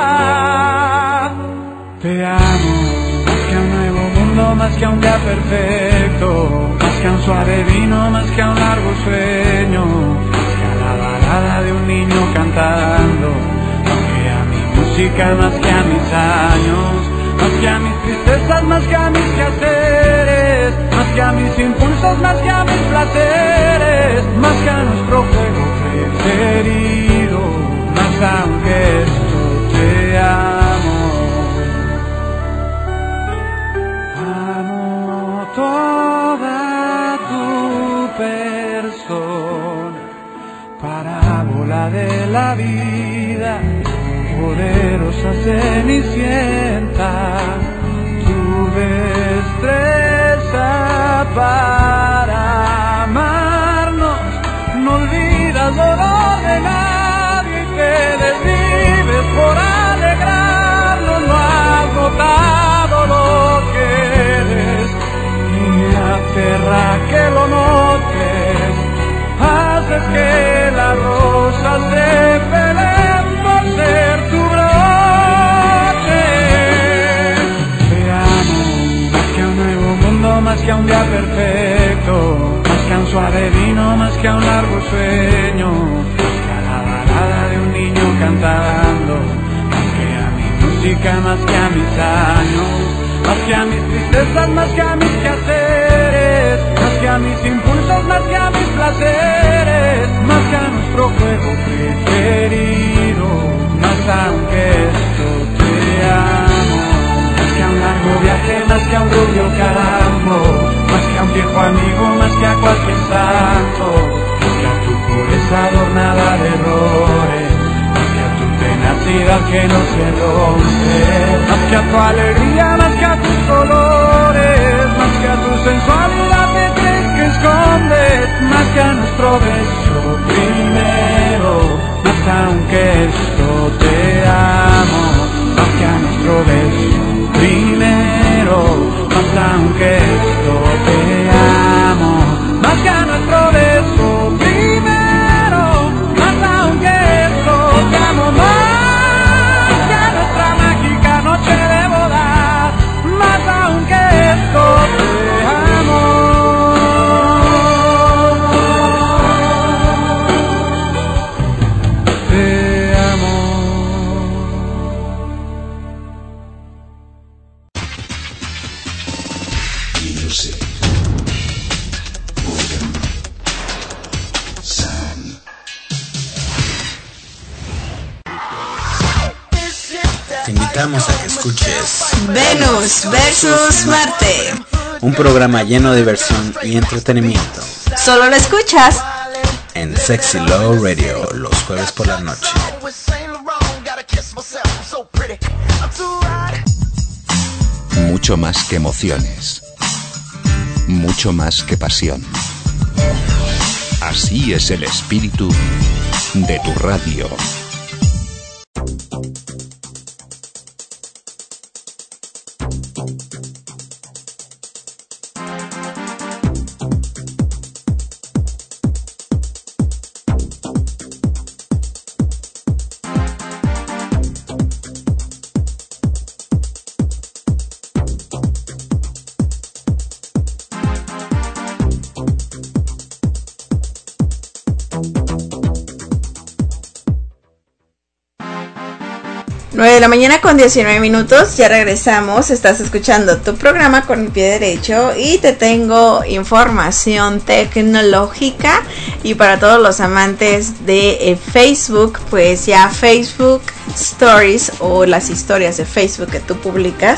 Te amo, más que a un nuevo mundo, más que a un día perfecto, más que a un suave vino, más que a un largo sueño, más que a la balada de un niño cantando, más que a mi música, más que a mis años, más que a mis tristezas, más que a mis quehaceres, más que a mis impulsos, más que a mis placeres, más que a nuestro juego preferido, más aunque esto te amo. Amo toda tu persona, parábola de la vida, poderosa cenicienta, tu destreza para amarnos, no olvidas dolor de nadie y te desvives por alegrarnos, no has notado lo que eres, y me aterra que lo notes, haces que las rosas se peleen por ser tu broche. Te amo, más que a un nuevo mundo, más que a un día perfecto, más que a un suave vino, más que a un largo sueño, más que a la balada de un niño cantando, más que a mi música, más que a mis años, más que a mis tristezas, más que a mis quehaceres, más que a a mis impulsos, más que a mis placeres, más que a nuestro juego preferido, más aunque esto te amo, más que a un largo viaje, más que a un rubio campo, más que a un viejo amigo, más que a cualquier santo, más que a tu pureza adornada de errores, más que a tu tenacidad que no se rompe, más que a tu alegría, más que a tus colores, más que a tu sensualidad que crees que escondes, más que a nuestro beso primero, más aunque esto te amo, más que a nuestro beso primero, más aunque esto te amo, más que a nuestro beso primero, más aunque esto te amo, más que a nuestra mágica noche de bodas, más aunque esto te amo. Te amo. Music. Rhythm. Sound. Te invitamos a que escuches Venus versus Marte. un programa lleno de diversión y entretenimiento Solo lo escuchas en Sexy Love Radio los jueves por la noche. Mucho más que emociones. Mucho más que pasión. Así es el espíritu de tu radio. De la mañana con 19 minutos, ya regresamos, estás escuchando tu programa con el pie derecho y te tengo información tecnológica. Y para todos los amantes de Facebook, pues ya Facebook Stories o las historias de Facebook que tú publicas,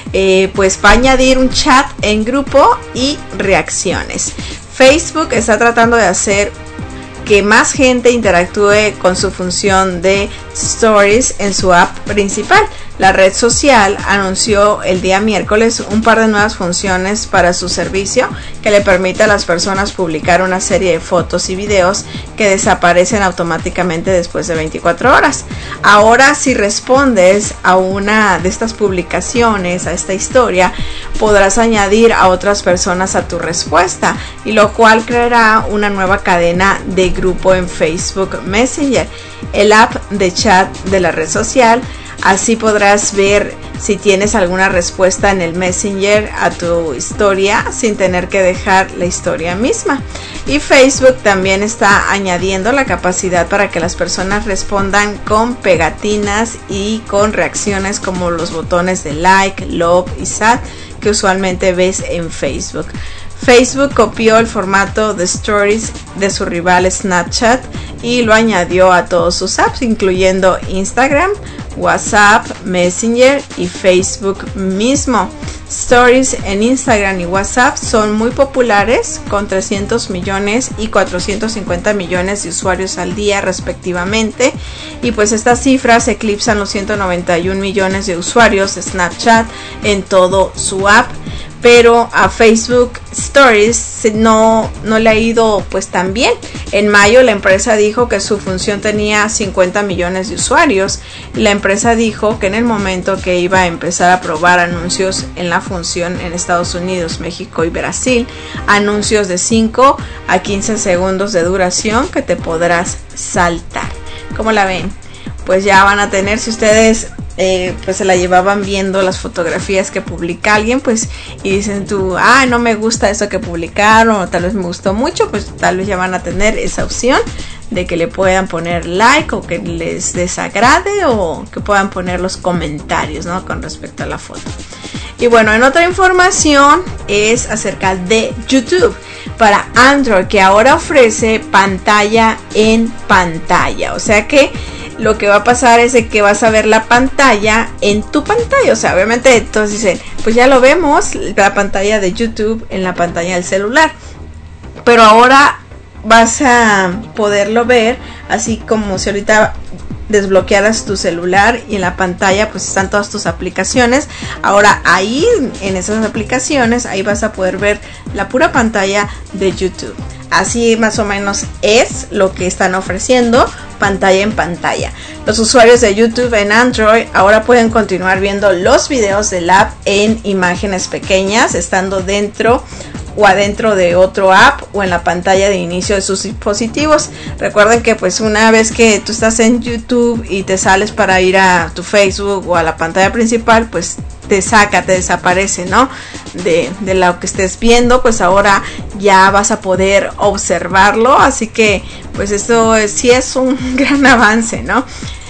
pues va a añadir un chat en grupo y reacciones. Facebook está tratando de hacer que más gente interactúe con su función de Stories en su app principal. La red social anunció el día miércoles un par de nuevas funciones para su servicio que le permite a las personas publicar una serie de fotos y videos que desaparecen automáticamente después de 24 horas. Ahora, si respondes a una de estas publicaciones, a esta historia, podrás añadir a otras personas a tu respuesta, y lo cual creará una nueva cadena de grupo en Facebook Messenger, el app de chat de la red social. Así podrás ver si tienes alguna respuesta en el Messenger a tu historia sin tener que dejar la historia misma. Y Facebook también está añadiendo la capacidad para que las personas respondan con pegatinas y con reacciones como los botones de like, love y sad que usualmente ves en Facebook. Facebook copió el formato de Stories de su rival Snapchat y lo añadió a todos sus apps, incluyendo Instagram, WhatsApp, Messenger y Facebook mismo. Stories en Instagram y WhatsApp son muy populares, con 300 millones y 450 millones de usuarios al día respectivamente, y pues estas cifras eclipsan los 191 millones de usuarios de Snapchat en todo su app. Pero a Facebook Stories no le ha ido pues tan bien. En mayo la empresa dijo que su función tenía 50 millones de usuarios. La empresa dijo que en el momento que iba a empezar a probar anuncios en la función en Estados Unidos, México y Brasil, anuncios de 5 a 15 segundos de duración que te podrás saltar. ¿Cómo la ven? Pues ya van a tener, si ustedes pues se la llevaban viendo las fotografías que publica alguien, pues, y dicen tú, no me gusta eso que publicaron, o tal vez me gustó mucho, pues tal vez ya van a tener esa opción de que le puedan poner like o que les desagrade, o que puedan poner los comentarios, ¿no?, con respecto a la foto. Y bueno, en otra información es acerca de YouTube para Android, que ahora ofrece pantalla en pantalla. O sea que lo que va a pasar es de que vas a ver la pantalla en tu pantalla. O sea, obviamente todos dicen, pues ya lo vemos, la pantalla de YouTube en la pantalla del celular. Pero ahora vas a poderlo ver así como si ahorita desbloquearas tu celular y en la pantalla pues están todas tus aplicaciones. Ahora ahí en esas aplicaciones ahí vas a poder ver la pura pantalla de YouTube. Así más o menos es lo que están ofreciendo, pantalla en pantalla. Los usuarios de YouTube en Android ahora pueden continuar viendo los videos del app en imágenes pequeñas, estando dentro o adentro de otro app o en la pantalla de inicio de sus dispositivos. Recuerden que pues una vez que tú estás en YouTube y te sales para ir a tu Facebook o a la pantalla principal, pues te saca, te desaparece, ¿no? De lo que estés viendo, pues ahora ya vas a poder observarlo. Así que pues esto sí es un gran avance, ¿no?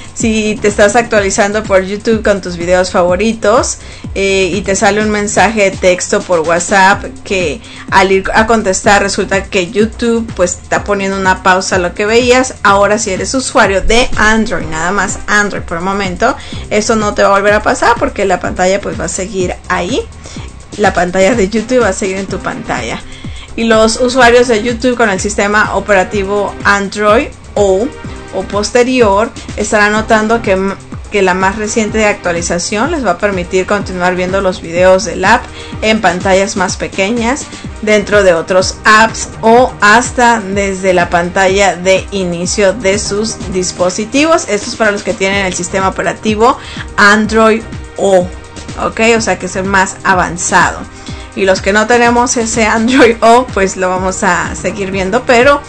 Si te estás actualizando por YouTube con tus videos favoritos y te sale un mensaje de texto por WhatsApp que al ir a contestar resulta que YouTube pues está poniendo una pausa a lo que veías, ahora si eres usuario de Android, nada más Android por el momento, eso no te va a volver a pasar porque la pantalla pues va a seguir ahí, la pantalla de YouTube va a seguir en tu pantalla. Y los usuarios de YouTube con el sistema operativo Android o posterior estarán notando que la más reciente actualización les va a permitir continuar viendo los videos del app en pantallas más pequeñas dentro de otros apps o hasta desde la pantalla de inicio de sus dispositivos. Esto es para los que tienen el sistema operativo Android O, ¿ok? O sea que es el más avanzado. Y los que no tenemos ese Android O, pues lo vamos a seguir viendo, pero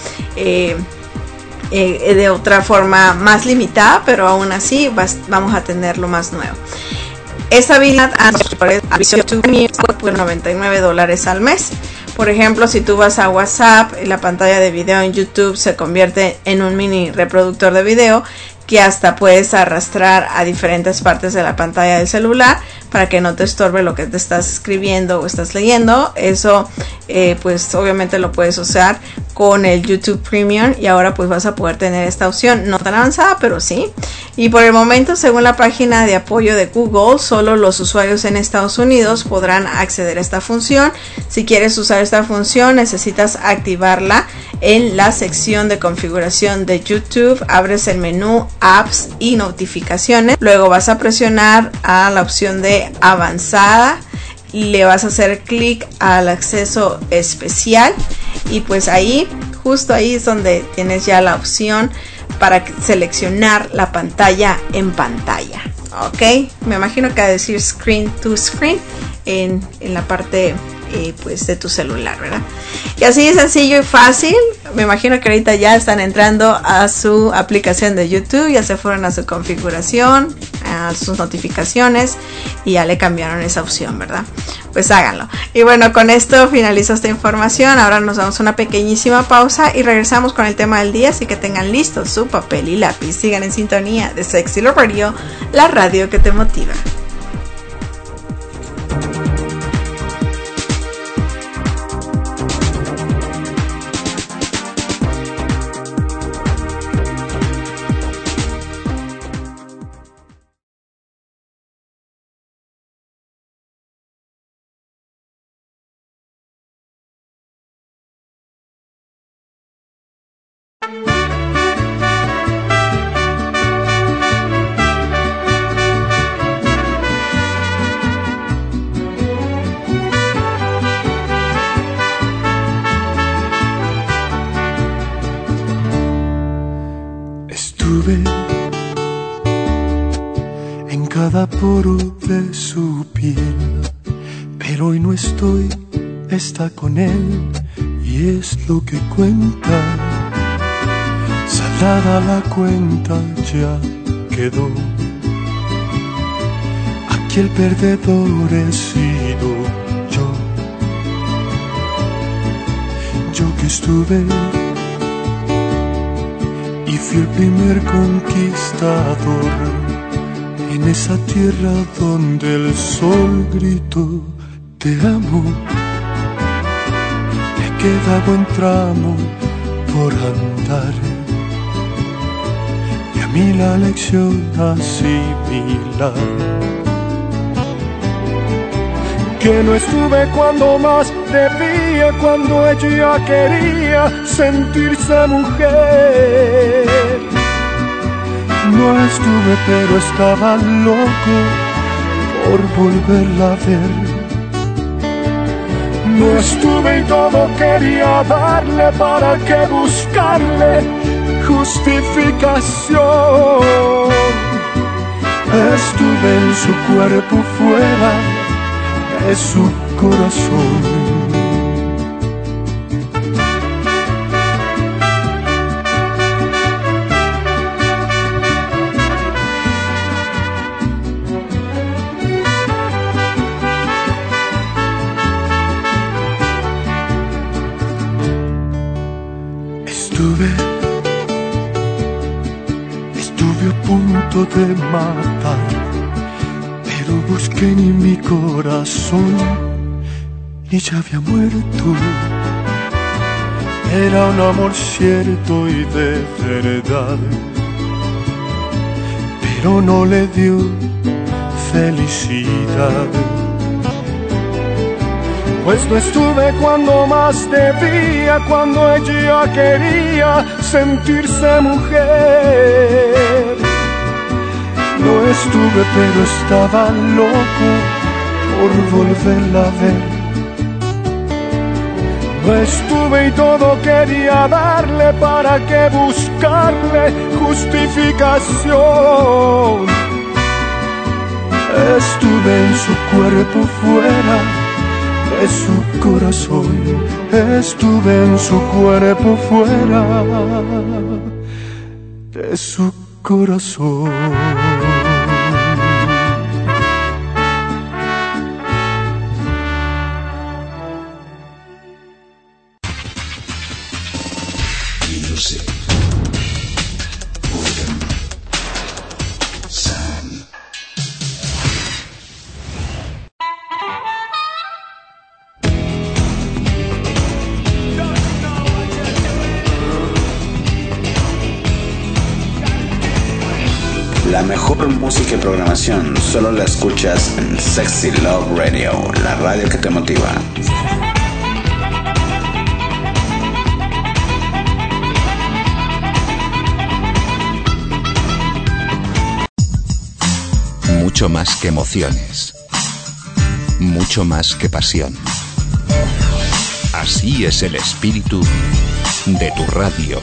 de otra forma más limitada, pero aún así vamos a tener lo más nuevo. Esta habilidad por $99 al mes. Por ejemplo, si tú vas a WhatsApp, la pantalla de video en YouTube se convierte en un mini reproductor de video que hasta puedes arrastrar a diferentes partes de la pantalla del celular para que no te estorbe lo que te estás escribiendo o estás leyendo. Eso pues obviamente lo puedes usar con el YouTube Premium y ahora pues vas a poder tener esta opción no tan avanzada, pero sí. Y por el momento, según la página de apoyo de Google, solo los usuarios en Estados Unidos podrán acceder a esta función. Si quieres usar esta función, necesitas activarla en la sección de configuración de YouTube. Abres el menú Apps y Notificaciones. Luego vas a presionar a la opción de Avanzada y le vas a hacer clic al acceso especial y pues ahí, justo ahí es donde tienes ya la opción para seleccionar la pantalla en pantalla. Ok, me imagino que va a decir screen to screen en la parte pues de tu celular, ¿verdad? Y así de sencillo y fácil. Me imagino que ahorita ya están entrando a su aplicación de YouTube, ya se fueron a su configuración, a sus notificaciones y ya le cambiaron esa opción, ¿verdad? Pues háganlo. Y bueno, con esto finalizo esta información. Ahora nos damos una pequeñísima pausa y regresamos con el tema del día, así que tengan listos su papel y lápiz. Sigan en sintonía de Sexy Love Radio, la radio que te motiva. Estuve en cada poro de su piel, pero hoy no estoy, está con él y es lo que cuenta. Saldada la cuenta ya quedó, aquí el perdedor he sido yo. Yo que estuve y fui el primer conquistador, en esa tierra donde el sol gritó te amo. Me queda buen tramo por andar y a mí la lección asimilar. Que no estuve cuando más debía, cuando ella quería sentirse mujer. No estuve pero estaba loco por volverla a ver. No estuve y todo quería darle, para que buscarle justificación. Estuve en su cuerpo fuera de su corazón. Estuve a punto de matar, pero busqué en mi corazón y ya había muerto. Era un amor cierto y de verdad, pero no le dio felicidad. Pues no estuve cuando más debía, cuando ella quería sentirse mujer. No estuve pero estaba loco por volverla a ver. No estuve y todo quería darle, para que buscarle justificación. Estuve en su cuerpo fuera de su corazón. Estuve en su cuerpo fuera de su corazón. La mejor música y programación solo la escuchas en Sexy Love Radio, la radio que te motiva. Mucho más que emociones, mucho más que pasión. Así es el espíritu de tu radio.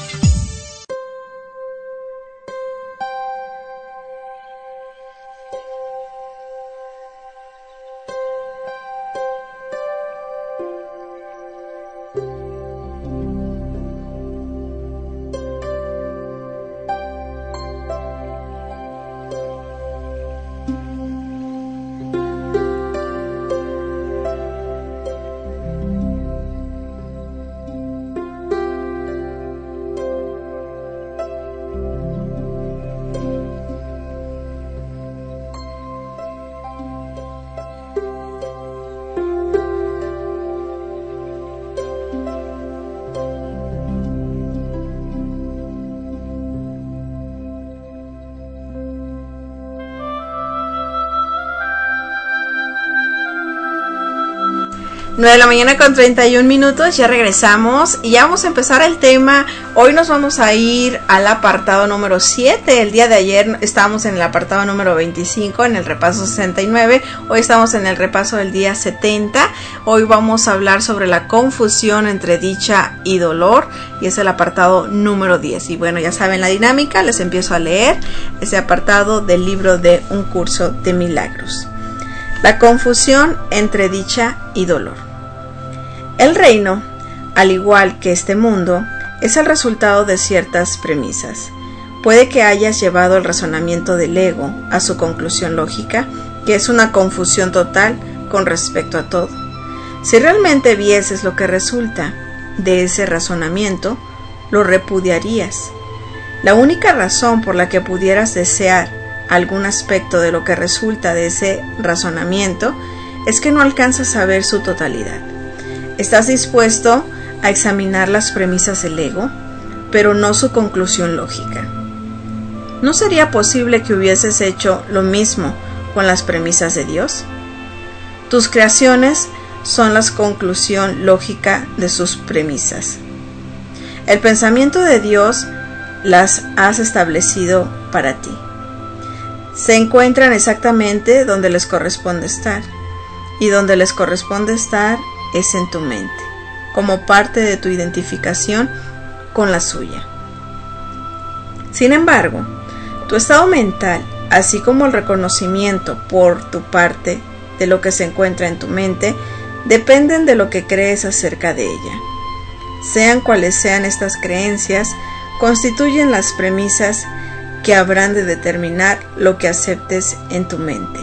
Nueve de la mañana con 31 minutos, ya regresamos y ya vamos a empezar el tema. Hoy nos vamos a ir al apartado número 7. El día de ayer estábamos en el apartado número 25, en el repaso 69. Hoy estamos en el repaso del día 70. Hoy vamos a hablar sobre la confusión entre dicha y dolor, y es el apartado número 10. Y bueno, ya saben la dinámica, les empiezo a leer ese apartado del libro de Un Curso de Milagros. La confusión entre dicha y dolor. El reino, al igual que este mundo, es el resultado de ciertas premisas. Puede que hayas llevado el razonamiento del ego a su conclusión lógica, que es una confusión total con respecto a todo. Si realmente vieses lo que resulta de ese razonamiento, lo repudiarías. La única razón por la que pudieras desear algún aspecto de lo que resulta de ese razonamiento, es que no alcanzas a ver su totalidad. Estás dispuesto a examinar las premisas del ego, pero no su conclusión lógica. ¿No sería posible que hubieses hecho lo mismo con las premisas de Dios? Tus creaciones son la conclusión lógica de sus premisas. El pensamiento de Dios las has establecido para ti. Se encuentran exactamente donde les corresponde estar, y donde les corresponde estar es en tu mente, como parte de tu identificación con la suya. Sin embargo, tu estado mental, así como el reconocimiento por tu parte de lo que se encuentra en tu mente, dependen de lo que crees acerca de ella. Sean cuales sean estas creencias, constituyen las premisas que habrán de determinar lo que aceptes en tu mente.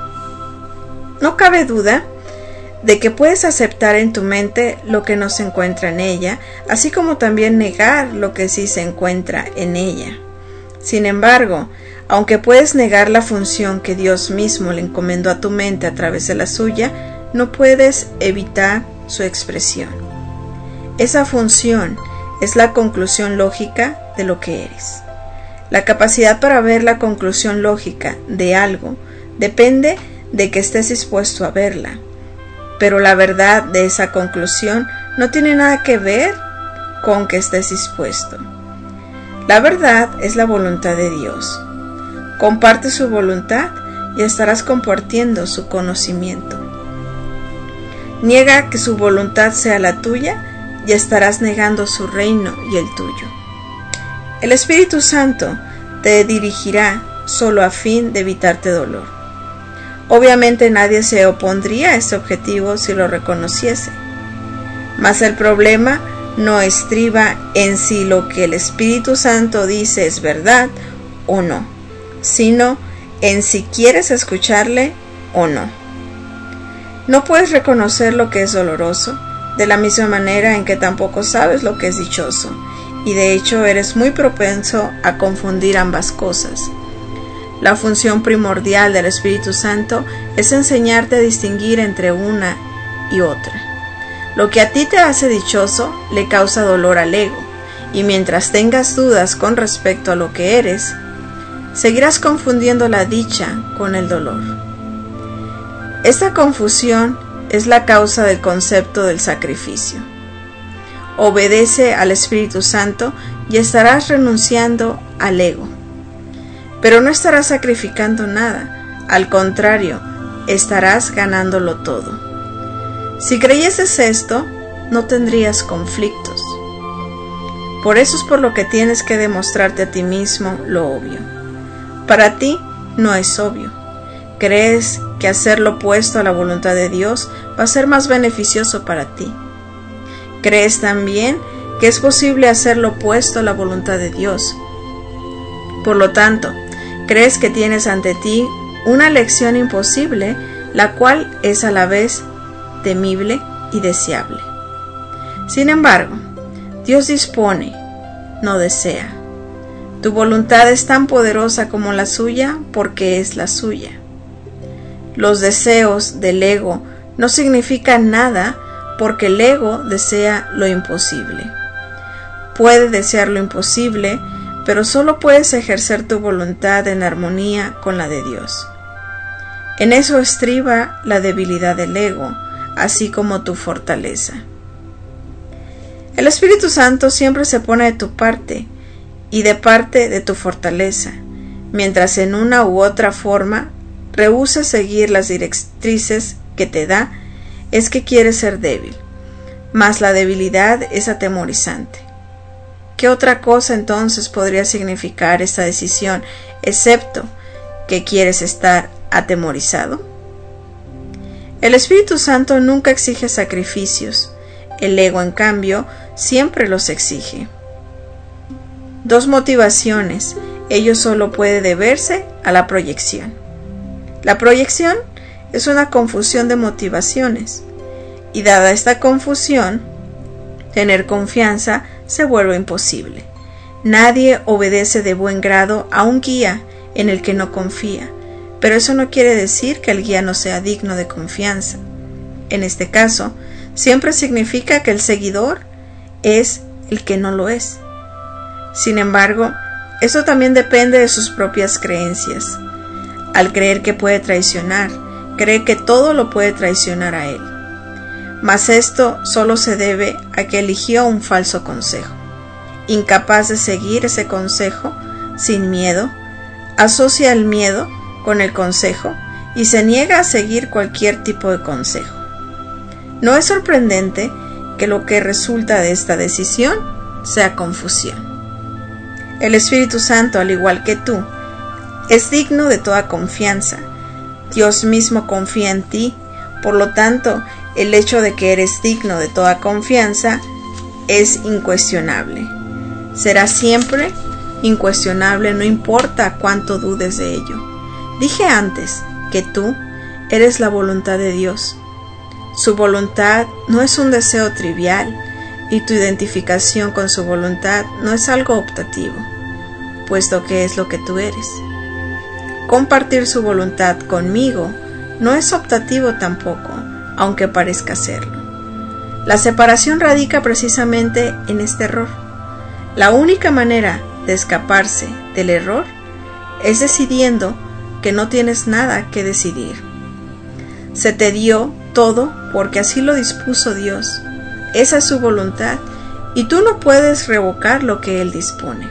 No cabe duda de que puedes aceptar en tu mente lo que no se encuentra en ella, así como también negar lo que sí se encuentra en ella. Sin embargo, aunque puedes negar la función que Dios mismo le encomendó a tu mente a través de la suya, no puedes evitar su expresión. Esa función es la conclusión lógica de lo que eres. La capacidad para ver la conclusión lógica de algo depende de que estés dispuesto a verla, pero la verdad de esa conclusión no tiene nada que ver con que estés dispuesto. La verdad es la voluntad de Dios. Comparte su voluntad y estarás compartiendo su conocimiento. Niega que su voluntad sea la tuya y estarás negando su reino y el tuyo. El Espíritu Santo te dirigirá solo a fin de evitarte dolor. Obviamente nadie se opondría a este objetivo si lo reconociese. Mas el problema no estriba en si lo que el Espíritu Santo dice es verdad o no, sino en si quieres escucharle o no. No puedes reconocer lo que es doloroso, de la misma manera en que tampoco sabes lo que es dichoso, y de hecho eres muy propenso a confundir ambas cosas. La función primordial del Espíritu Santo es enseñarte a distinguir entre una y otra. Lo que a ti te hace dichoso le causa dolor al ego, y mientras tengas dudas con respecto a lo que eres, seguirás confundiendo la dicha con el dolor. Esta confusión es la causa del concepto del sacrificio. Obedece al Espíritu Santo y estarás renunciando al ego. Pero no estarás sacrificando nada, al contrario, estarás ganándolo todo. Si creyeses esto, no tendrías conflictos. Por eso es por lo que tienes que demostrarte a ti mismo lo obvio. Para ti no es obvio. Crees que hacer lo opuesto a la voluntad de Dios va a ser más beneficioso para ti. Crees también que es posible hacer lo opuesto a la voluntad de Dios. Por lo tanto, crees que tienes ante ti una elección imposible, la cual es a la vez temible y deseable. Sin embargo, Dios dispone, no desea. Tu voluntad es tan poderosa como la suya porque es la suya. Los deseos del ego no significan nada porque el ego desea lo imposible. Puede desear lo imposible, pero solo puedes ejercer tu voluntad en armonía con la de Dios. En eso estriba la debilidad del ego, así como tu fortaleza. El Espíritu Santo siempre se pone de tu parte y de parte de tu fortaleza, mientras en una u otra forma rehúsa seguir las directrices que te da, es que quieres ser débil, mas la debilidad es atemorizante. ¿Qué otra cosa entonces podría significar esta decisión, excepto que quieres estar atemorizado? El Espíritu Santo nunca exige sacrificios, el ego en cambio siempre los exige. Dos motivaciones, ello solo puede deberse a la proyección. La proyección es una confusión de motivaciones, y dada esta confusión, tener confianza se vuelve imposible. Nadie obedece de buen grado a un guía en el que no confía, pero eso no quiere decir que el guía no sea digno de confianza. En este caso, siempre significa que el seguidor es el que no lo es. Sin embargo, eso también depende de sus propias creencias. Al creer que puede traicionar, cree que todo lo puede traicionar a él. Mas esto solo se debe a que eligió un falso consejo. Incapaz de seguir ese consejo, sin miedo, asocia el miedo con el consejo y se niega a seguir cualquier tipo de consejo. No es sorprendente que lo que resulta de esta decisión sea confusión. El Espíritu Santo, al igual que tú, es digno de toda confianza. Dios mismo confía en ti, por lo tanto, el hecho de que eres digno de toda confianza es incuestionable. Será siempre incuestionable, no importa cuánto dudes de ello. Dije antes que tú eres la voluntad de Dios. Su voluntad no es un deseo trivial y tu identificación con su voluntad no es algo optativo, puesto que es lo que tú eres. Compartir su voluntad conmigo no es optativo tampoco, aunque parezca serlo. La separación radica precisamente en este error. La única manera de escaparse del error es decidiendo que no tienes nada que decidir. Se te dio todo porque así lo dispuso Dios. Esa es su voluntad y tú no puedes revocar lo que Él dispone.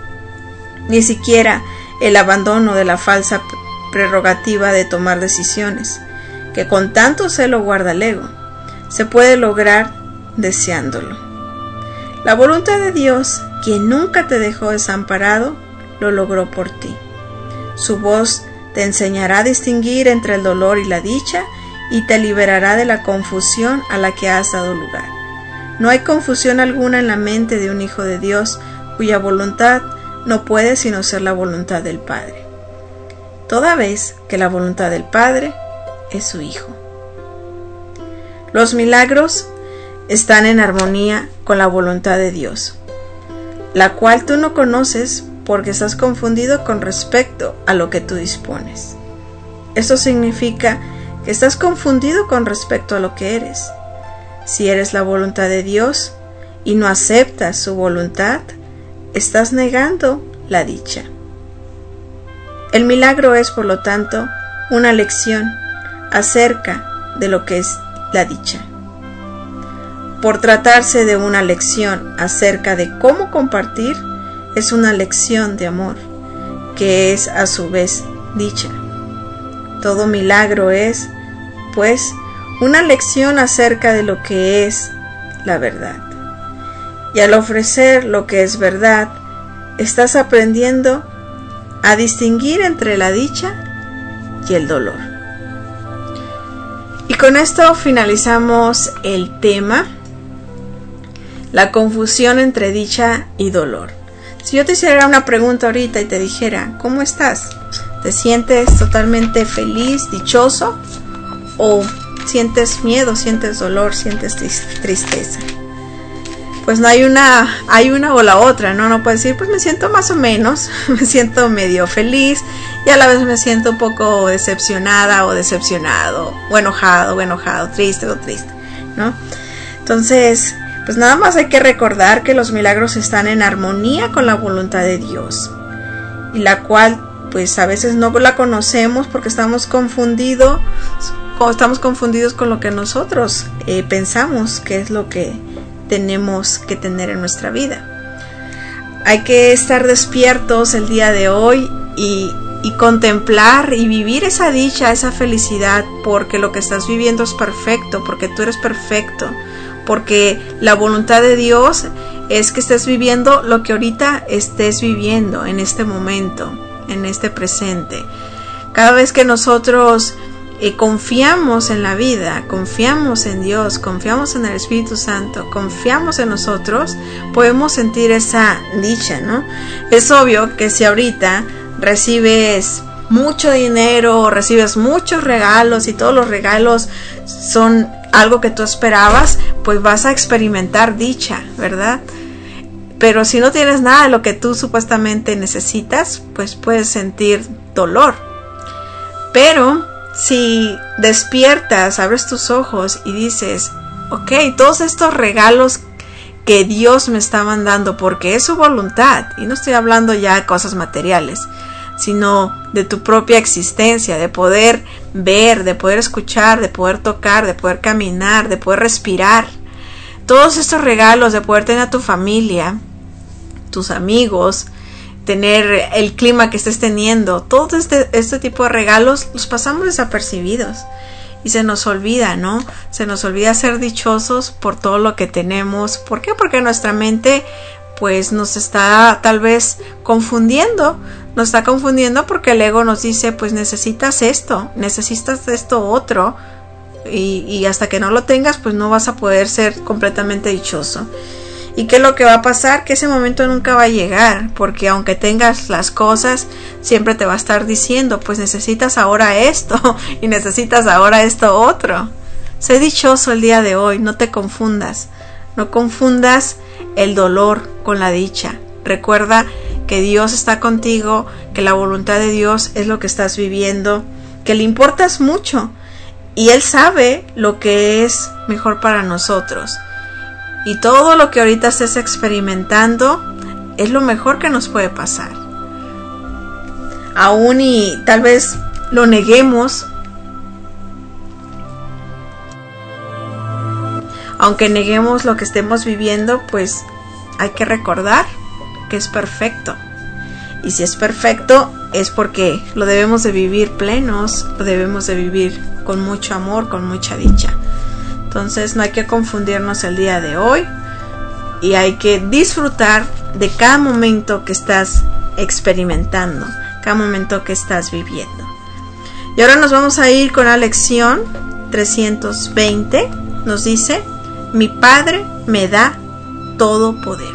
Ni siquiera el abandono de la falsa prerrogativa de tomar decisiones, que con tanto celo guarda el ego, se puede lograr deseándolo. La voluntad de Dios, quien nunca te dejó desamparado, lo logró por ti. Su voz te enseñará a distinguir entre el dolor y la dicha y te liberará de la confusión a la que has dado lugar. No hay confusión alguna en la mente de un hijo de Dios cuya voluntad no puede sino ser la voluntad del Padre, toda vez que la voluntad del Padre es su Hijo. Los milagros están en armonía con la voluntad de Dios, la cual tú no conoces porque estás confundido con respecto a lo que tú dispones. Esto significa que estás confundido con respecto a lo que eres. Si eres la voluntad de Dios y no aceptas su voluntad, estás negando la dicha. El milagro es, por lo tanto, una lección acerca de lo que es la dicha. Por tratarse de una lección acerca de cómo compartir, es una lección de amor, que es a su vez dicha. Todo milagro es, pues, una lección acerca de lo que es la verdad. Y al ofrecer lo que es verdad, estás aprendiendo a distinguir entre la dicha y el dolor. Y con esto finalizamos el tema, la confusión entre dicha y dolor. Si yo te hiciera una pregunta ahorita y te dijera, ¿cómo estás? ¿Te sientes totalmente feliz, dichoso? ¿O sientes miedo, sientes dolor, sientes tristeza? Pues no hay una o la otra, ¿no? No puedes decir, pues me siento más o menos, me siento medio feliz y a la vez me siento un poco decepcionada o decepcionado, o enojado, triste, ¿no? Entonces, pues nada más hay que recordar que los milagros están en armonía con la voluntad de Dios, y la cual pues a veces no la conocemos porque estamos confundidos con lo que nosotros pensamos que es lo que tenemos que tener en nuestra vida. Hay que estar despiertos el día de hoy y contemplar y vivir esa dicha, esa felicidad, porque lo que estás viviendo es perfecto, porque tú eres perfecto, porque la voluntad de Dios es que estés viviendo lo que ahorita estés viviendo en este momento, en este presente. Cada vez que nosotros confiamos en la vida, confiamos en Dios, confiamos en el Espíritu Santo, confiamos en nosotros, podemos sentir esa dicha, ¿no? Es obvio que si ahorita recibes mucho dinero, recibes muchos regalos y todos los regalos son algo que tú esperabas, pues vas a experimentar dicha, ¿verdad? Pero si no tienes nada de lo que tú supuestamente necesitas, pues puedes sentir dolor. Pero si despiertas, abres tus ojos y dices, ok, todos estos regalos que Dios me está mandando, porque es su voluntad, y no estoy hablando ya de cosas materiales, sino de tu propia existencia, de poder ver, de poder escuchar, de poder tocar, de poder caminar, de poder respirar. Todos estos regalos, de poder tener a tu familia, tus amigos, tener el clima que estés teniendo, todo este tipo de regalos los pasamos desapercibidos y se nos olvida, ¿no? Se nos olvida ser dichosos por todo lo que tenemos. ¿Por qué? Porque nuestra mente pues nos está tal vez confundiendo, porque el ego nos dice, pues necesitas esto otro, y hasta que no lo tengas, pues no vas a poder ser completamente dichoso. ¿Y qué es lo que va a pasar? Que ese momento nunca va a llegar, porque aunque tengas las cosas, siempre te va a estar diciendo, pues necesitas ahora esto, y necesitas ahora esto otro. Sé dichoso el día de hoy, no te confundas. No confundas el dolor con la dicha. Recuerda que Dios está contigo, que la voluntad de Dios es lo que estás viviendo, que le importas mucho y Él sabe lo que es mejor para nosotros. Y todo lo que ahorita estés experimentando es lo mejor que nos puede pasar. Aún y tal vez lo neguemos, aunque neguemos lo que estemos viviendo, pues hay que recordar que es perfecto. Y si es perfecto, es porque lo debemos de vivir plenos, lo debemos de vivir con mucho amor, con mucha dicha. Entonces no hay que confundirnos el día de hoy y hay que disfrutar de cada momento que estás experimentando, cada momento que estás viviendo. Y ahora nos vamos a ir con la lección 320. Nos dice: mi Padre me da todo poder.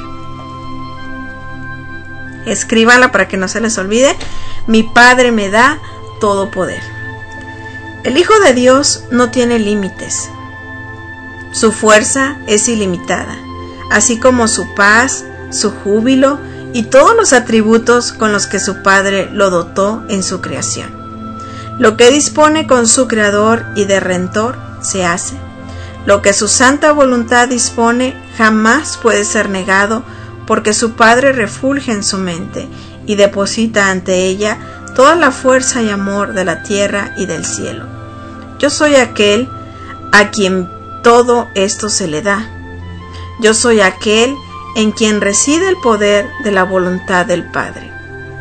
Escríbala para que no se les olvide. Mi Padre me da todo poder. El Hijo de Dios no tiene límites. Su fuerza es ilimitada, así como su paz, su júbilo y todos los atributos con los que su Padre lo dotó en su creación. Lo que dispone con su Creador y de Redentor se hace. Lo que su santa voluntad dispone jamás puede ser negado, porque su Padre refulge en su mente y deposita ante ella toda la fuerza y amor de la tierra y del cielo. Yo soy aquel a quien todo esto se le da. Yo soy aquel en quien reside el poder de la voluntad del Padre.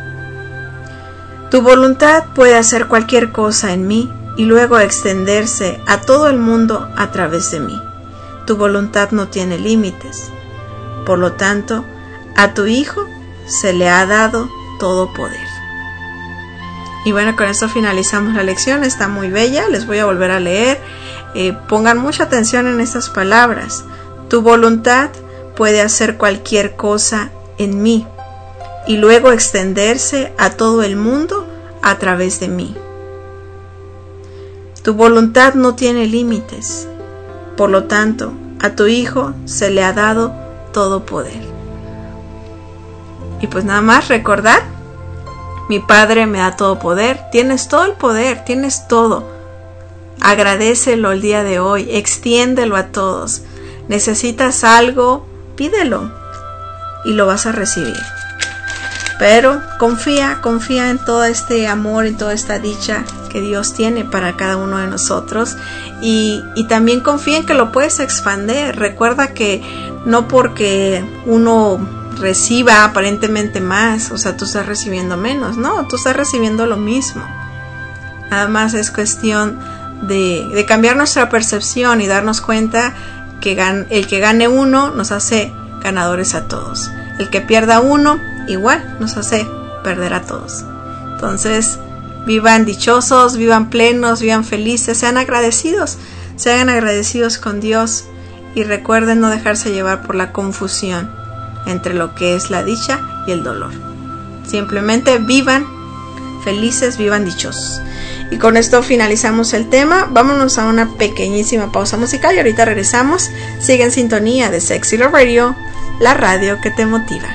Tu voluntad puede hacer cualquier cosa en mí y luego extenderse a todo el mundo a través de mí. Tu voluntad no tiene límites. Por lo tanto, a tu Hijo se le ha dado todo poder. Y bueno, con esto finalizamos la lección. Está muy bella, les voy a volver a leer. Pongan mucha atención en estas palabras. Tu voluntad puede hacer cualquier cosa en mí y luego extenderse a todo el mundo a través de mí. Tu voluntad no tiene límites. Por lo tanto, a tu Hijo se le ha dado todo poder. Y pues nada más recordar, mi Padre me da todo poder. Tienes todo el poder, tienes todo. Agradécelo el día de hoy, extiéndelo a todos. Necesitas algo, pídelo y lo vas a recibir. Pero confía en todo este amor, en toda esta dicha que Dios tiene para cada uno de nosotros, y también confía en que lo puedes expandir. Recuerda que no porque uno reciba aparentemente más, o sea, tú estás recibiendo menos, no, tú estás recibiendo lo mismo. Nada más es cuestión de cambiar nuestra percepción y darnos cuenta que el que gane uno nos hace ganadores a todos. El que pierda uno igual nos hace perder a todos. Entonces, vivan dichosos, vivan plenos, vivan felices, sean agradecidos con Dios y recuerden no dejarse llevar por la confusión entre lo que es la dicha y el dolor. Simplemente vivan felices, vivan dichosos. Y con esto finalizamos el tema. Vámonos a una pequeñísima pausa musical y ahorita regresamos. Sigue en sintonía de Sexy Love Radio, la radio que te motiva.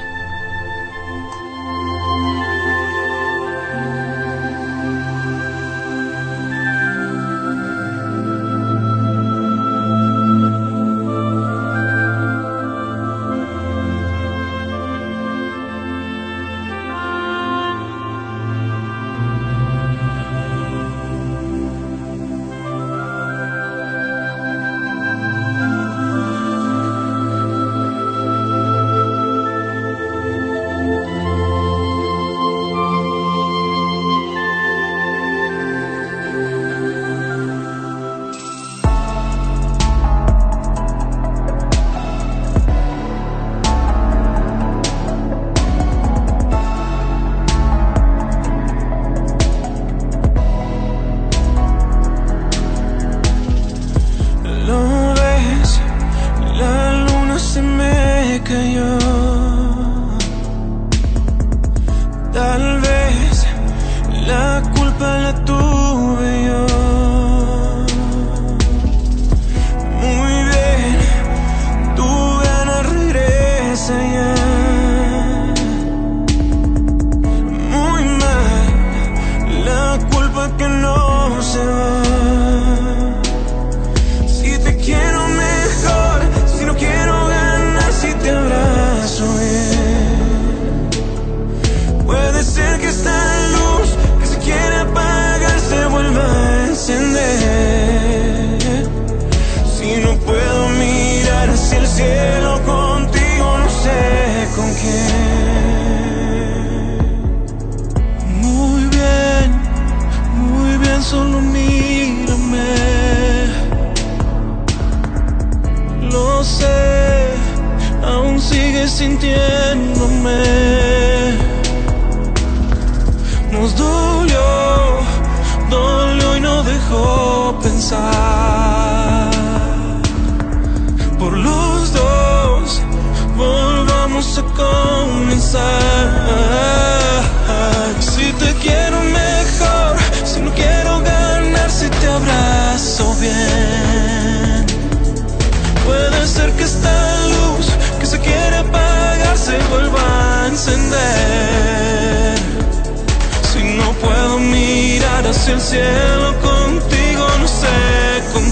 Hacia el cielo contigo, no sé con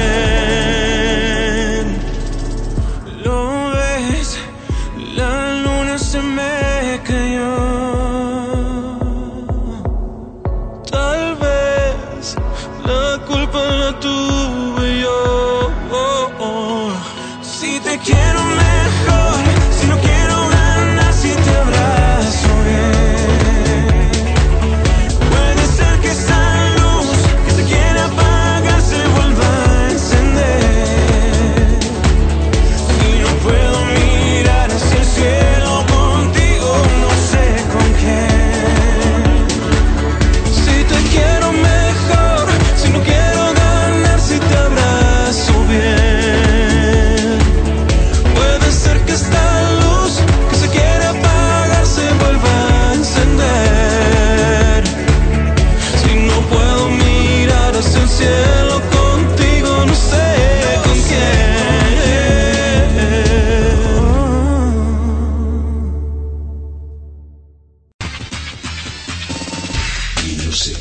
quién. Lo ves, la luna se me cayó. Tal vez la culpa la tuve yo. Si te quiero mejor, si no quiero ganar, si te abrazo bien. Cielo contigo, no sé con quién. Music.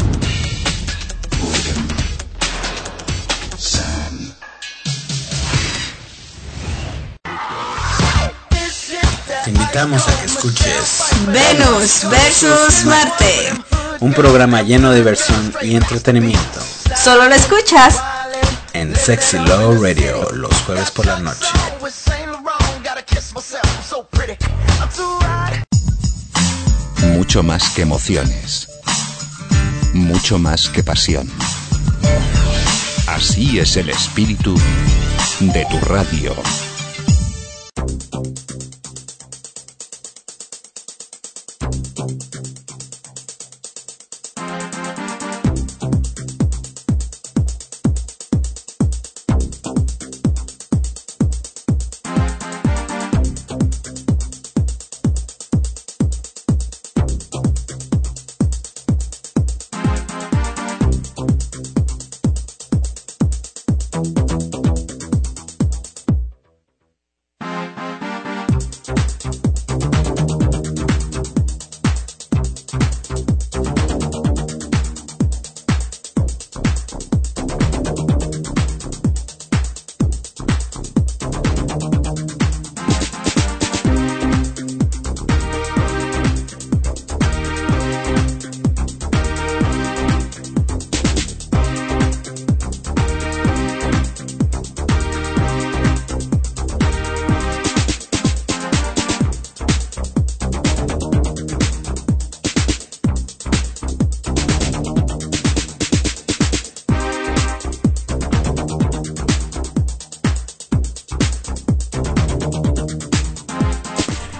Organ. Sound. Te invitamos a que escuches Venus versus Marte. un programa lleno de diversión y entretenimiento. Solo lo escuchas En Sexy Love Radio los jueves por la noche. Mucho más que emociones. Mucho más que pasión. Así es el espíritu de tu radio.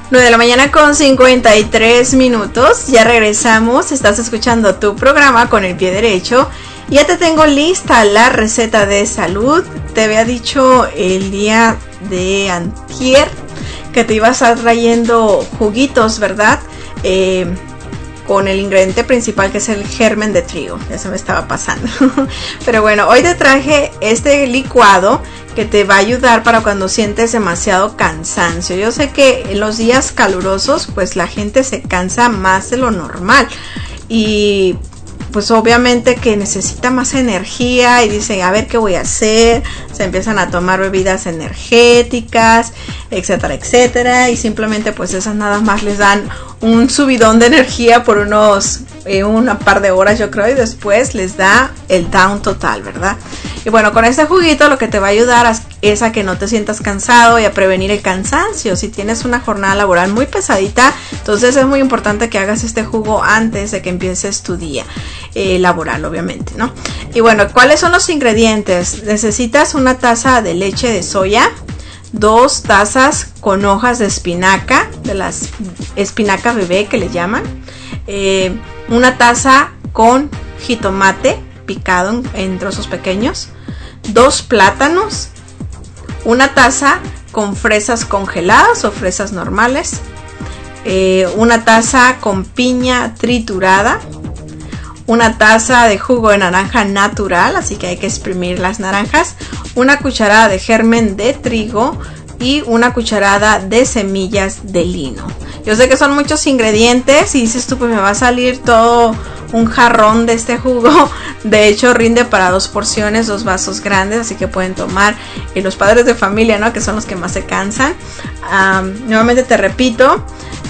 9 de la mañana con 53 minutos. Ya regresamos. Estás escuchando tu programa con el pie derecho. Ya te tengo lista la receta de salud. Te había dicho el día de antier que te iba a estar trayendo juguitos, ¿verdad? Con el ingrediente principal, que es el germen de trigo. Ya se me estaba pasando. Pero bueno, hoy te traje este licuado que te va a ayudar para cuando sientes demasiado cansancio. Yo sé que en los días calurosos pues la gente se cansa más de lo normal y pues obviamente que necesita más energía y dice, a ver qué voy a hacer. Se empiezan a tomar bebidas energéticas, etcétera, etcétera, y simplemente pues esas nada más les dan un subidón de energía por una par de horas, yo creo, y después les da el down total, ¿verdad? Y bueno, con este juguito lo que te va a ayudar es a que no te sientas cansado y a prevenir el cansancio. Si tienes una jornada laboral muy pesadita, entonces es muy importante que hagas este jugo antes de que empieces tu día laboral, obviamente, ¿no? Y bueno, ¿cuáles son los ingredientes? Necesitas una taza de leche de soya, 2 tazas con hojas de espinaca, de las espinaca bebé que le llaman, una taza con jitomate picado en trozos pequeños, 2 plátanos, una taza con fresas congeladas o fresas normales, una taza con piña triturada, una taza de jugo de naranja natural, así que hay que exprimir las naranjas, una cucharada de germen de trigo y una cucharada de semillas de lino. Yo sé que son muchos ingredientes y dices tú, pues me va a salir todo un jarrón de este jugo. De hecho rinde para 2 porciones, 2 vasos grandes, así que pueden tomar los padres de familia, ¿no? Que son los que más se cansan. Nuevamente te repito,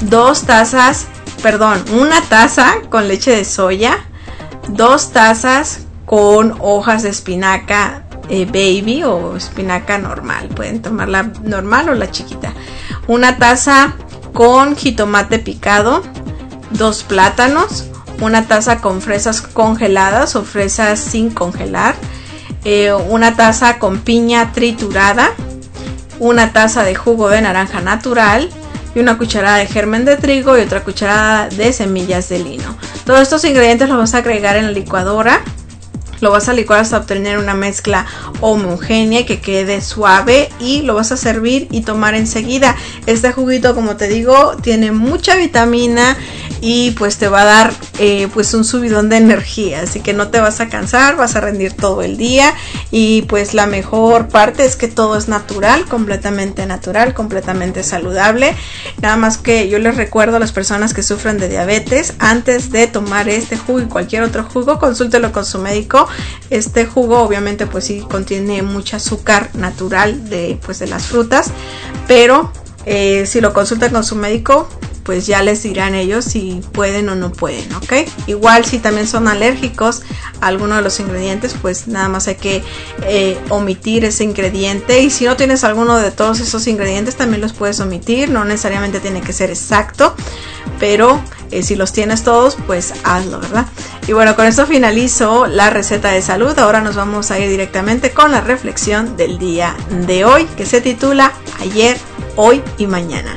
una taza con leche de soya, 2 tazas con hojas de espinaca baby o espinaca normal, pueden tomar la normal o la chiquita, una taza con jitomate picado, 2 plátanos, una taza con fresas congeladas o fresas sin congelar, una taza con piña triturada, una taza de jugo de naranja natural y una cucharada de germen de trigo y otra cucharada de semillas de lino. Todos estos ingredientes los vas a agregar en la licuadora. Lo vas a licuar hasta obtener una mezcla homogénea que quede suave y lo vas a servir y tomar enseguida. Este juguito, como te digo, tiene mucha vitamina y pues te va a dar pues un subidón de energía, así que no te vas a cansar, vas a rendir todo el día y pues la mejor parte es que todo es natural, completamente saludable. Nada más que yo les recuerdo a las personas que sufren de diabetes, antes de tomar este jugo y cualquier otro jugo, consúltelo con su médico. Este jugo obviamente pues sí contiene mucho azúcar natural de las frutas, pero si lo consultan con su médico pues ya les dirán ellos si pueden o no pueden, ¿ok? Igual si también son alérgicos a alguno de los ingredientes, pues nada más hay que omitir ese ingrediente, y si no tienes alguno de todos esos ingredientes también los puedes omitir, no necesariamente tiene que ser exacto, pero si los tienes todos pues hazlo, ¿verdad? Y bueno, con esto finalizo la receta de salud. Ahora nos vamos a ir directamente con la reflexión del día de hoy, que se titula Ayer, Hoy y Mañana.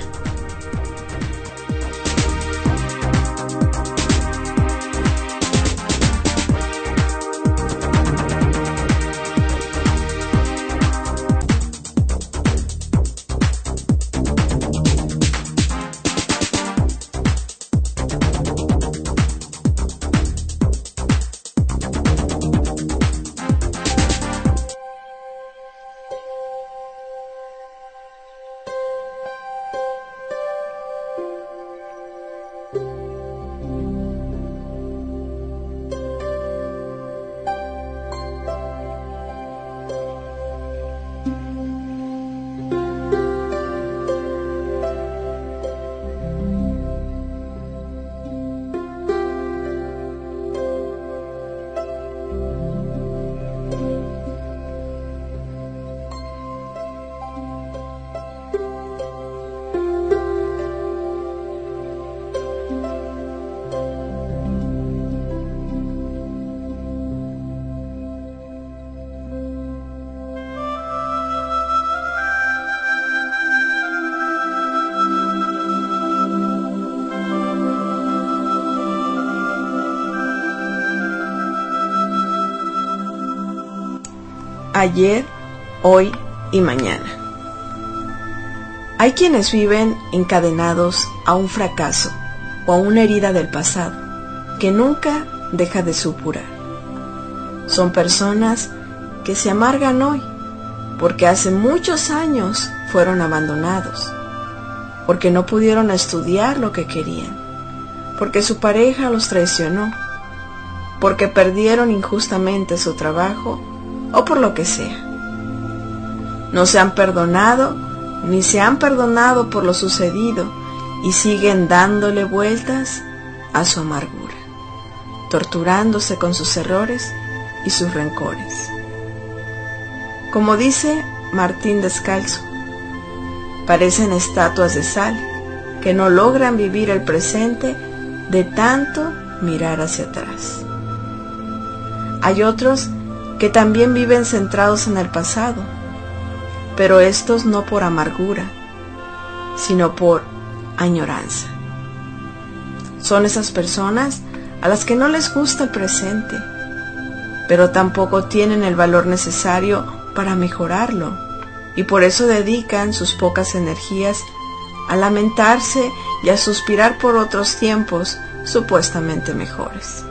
ayer, hoy y mañana. Hay quienes viven encadenados a un fracaso o a una herida del pasado que nunca deja de supurar. Son personas que se amargan hoy porque hace muchos años fueron abandonados, porque no pudieron estudiar lo que querían, porque su pareja los traicionó, porque perdieron injustamente su trabajo o por lo que sea. No se han perdonado ni se han perdonado por lo sucedido y siguen dándole vueltas a su amargura, torturándose con sus errores y sus rencores. Como dice Martín Descalzo, parecen estatuas de sal que no logran vivir el presente de tanto mirar hacia atrás. Hay otros que también viven centrados en el pasado, pero estos no por amargura, sino por añoranza. Son esas personas a las que no les gusta el presente, pero tampoco tienen el valor necesario para mejorarlo, y por eso dedican sus pocas energías a lamentarse y a suspirar por otros tiempos supuestamente mejores.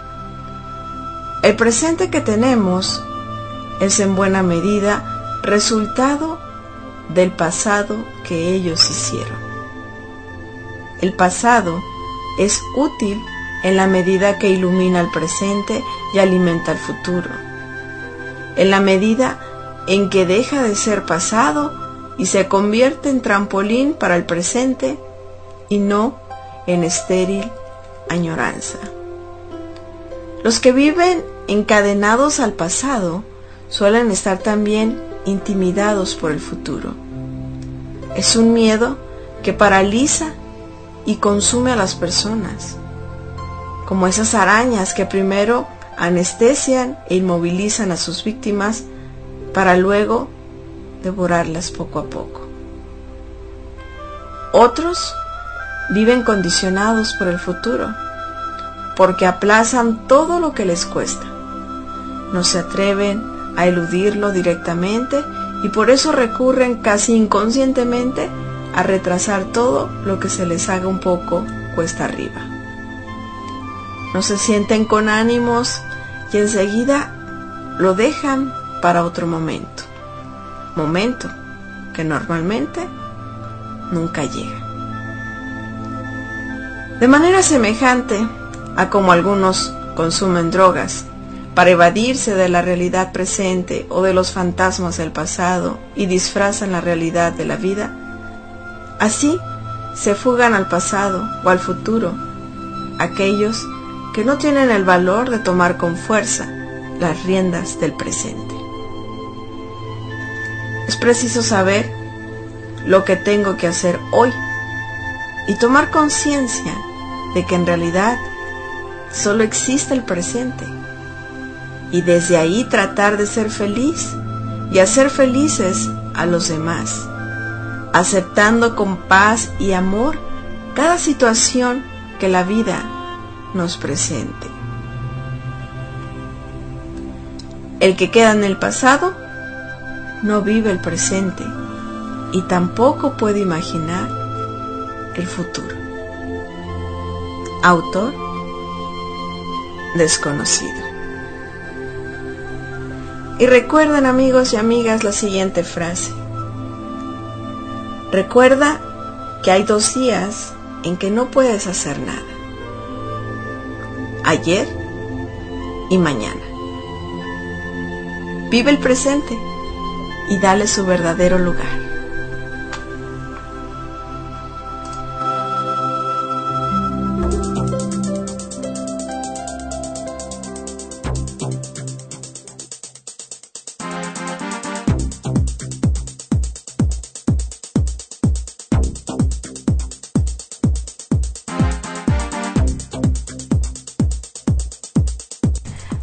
El presente que tenemos es en buena medida resultado del pasado que ellos hicieron. El pasado es útil en la medida que ilumina el presente y alimenta el futuro. En la medida en que deja de ser pasado y se convierte en trampolín para el presente y no en estéril añoranza. Los que viven encadenados al pasado suelen estar también intimidados por el futuro. Es un miedo que paraliza y consume a las personas, como esas arañas que primero anestesian e inmovilizan a sus víctimas para luego devorarlas poco a poco. Otros viven condicionados por el futuro, porque aplazan todo lo que les cuesta. No se atreven a eludirlo directamente y por eso recurren casi inconscientemente a retrasar todo lo que se les haga un poco cuesta arriba. No se sienten con ánimos y enseguida lo dejan para otro momento que normalmente nunca llega. De manera semejante a como algunos consumen drogas para evadirse de la realidad presente o de los fantasmas del pasado y disfrazan la realidad de la vida, así se fugan al pasado o al futuro aquellos que no tienen el valor de tomar con fuerza las riendas del presente. Es preciso saber lo que tengo que hacer hoy y tomar conciencia de que en realidad solo existe el presente, y desde ahí tratar de ser feliz y hacer felices a los demás, aceptando con paz y amor cada situación que la vida nos presente. El que queda en el pasado no vive el presente y tampoco puede imaginar el futuro. Autor desconocido. Y recuerden, amigos y amigas, la siguiente frase. Recuerda que hay 2 días en que no puedes hacer nada: ayer y mañana. Vive el presente y dale su verdadero lugar.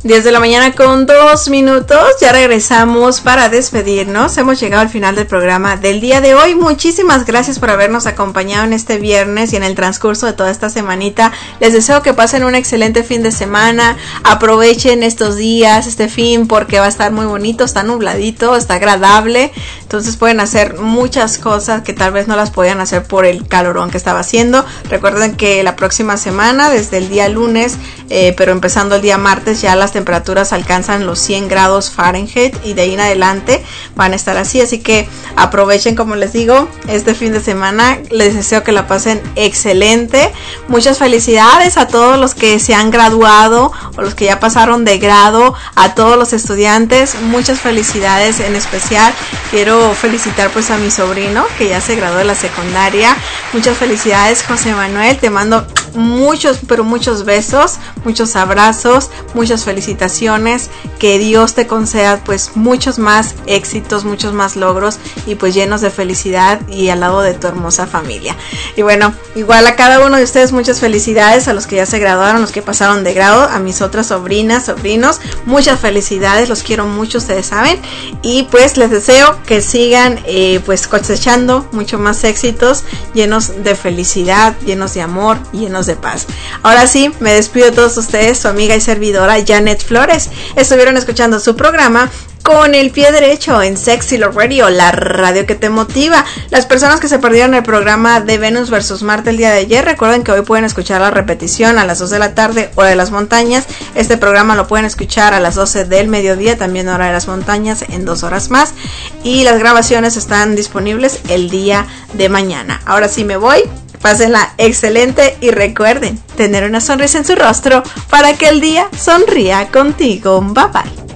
10 de la mañana con 2 minutos, ya regresamos para despedirnos. Hemos llegado al final del programa del día de hoy. Muchísimas gracias por habernos acompañado en este viernes y en el transcurso de toda esta semanita. Les deseo que pasen un excelente fin de semana. Aprovechen estos días, este fin, porque va a estar muy bonito, está nubladito, está agradable. Entonces pueden hacer muchas cosas que tal vez no las podían hacer por el calorón que estaba haciendo. Recuerden que la próxima semana, desde el día lunes, pero empezando el día martes, ya las temperaturas alcanzan los 100 grados Fahrenheit y de ahí en adelante van a estar así. Así que aprovechen, como les digo, este fin de semana. Les deseo que la pasen excelente. Muchas felicidades a todos los que se han graduado o los que ya pasaron de grado, a todos los estudiantes. Muchas felicidades. En especial quiero felicitar pues a mi sobrino que ya se graduó de la secundaria. Muchas felicidades, José Manuel. Te mando muchos, pero muchos besos, muchos abrazos, muchas felicitaciones, que Dios te conceda pues muchos más éxitos, muchos más logros y pues llenos de felicidad y al lado de tu hermosa familia. Y bueno, igual a cada uno de ustedes muchas felicidades, a los que ya se graduaron, los que pasaron de grado, a mis otras sobrinas, sobrinos, muchas felicidades, los quiero mucho, ustedes saben, y pues les deseo que sigan pues cosechando mucho más éxitos, llenos de felicidad, llenos de amor, llenos de paz. Ahora sí, me despido de todos ustedes, su amiga y servidora Janet Flores. Estuvieron escuchando su programa Con el Pie Derecho en Sexy Love Radio, la radio que te motiva. Las personas que se perdieron el programa de Venus vs Marte el día de ayer, recuerden que hoy pueden escuchar la repetición a las 2 de la tarde, hora de las montañas. Este programa lo pueden escuchar a las 12 del mediodía, también hora de las montañas, en 2 horas más. Y las grabaciones están disponibles el día de mañana. Ahora sí me voy. Pásenla excelente y recuerden tener una sonrisa en su rostro para que el día sonría contigo. Bye bye.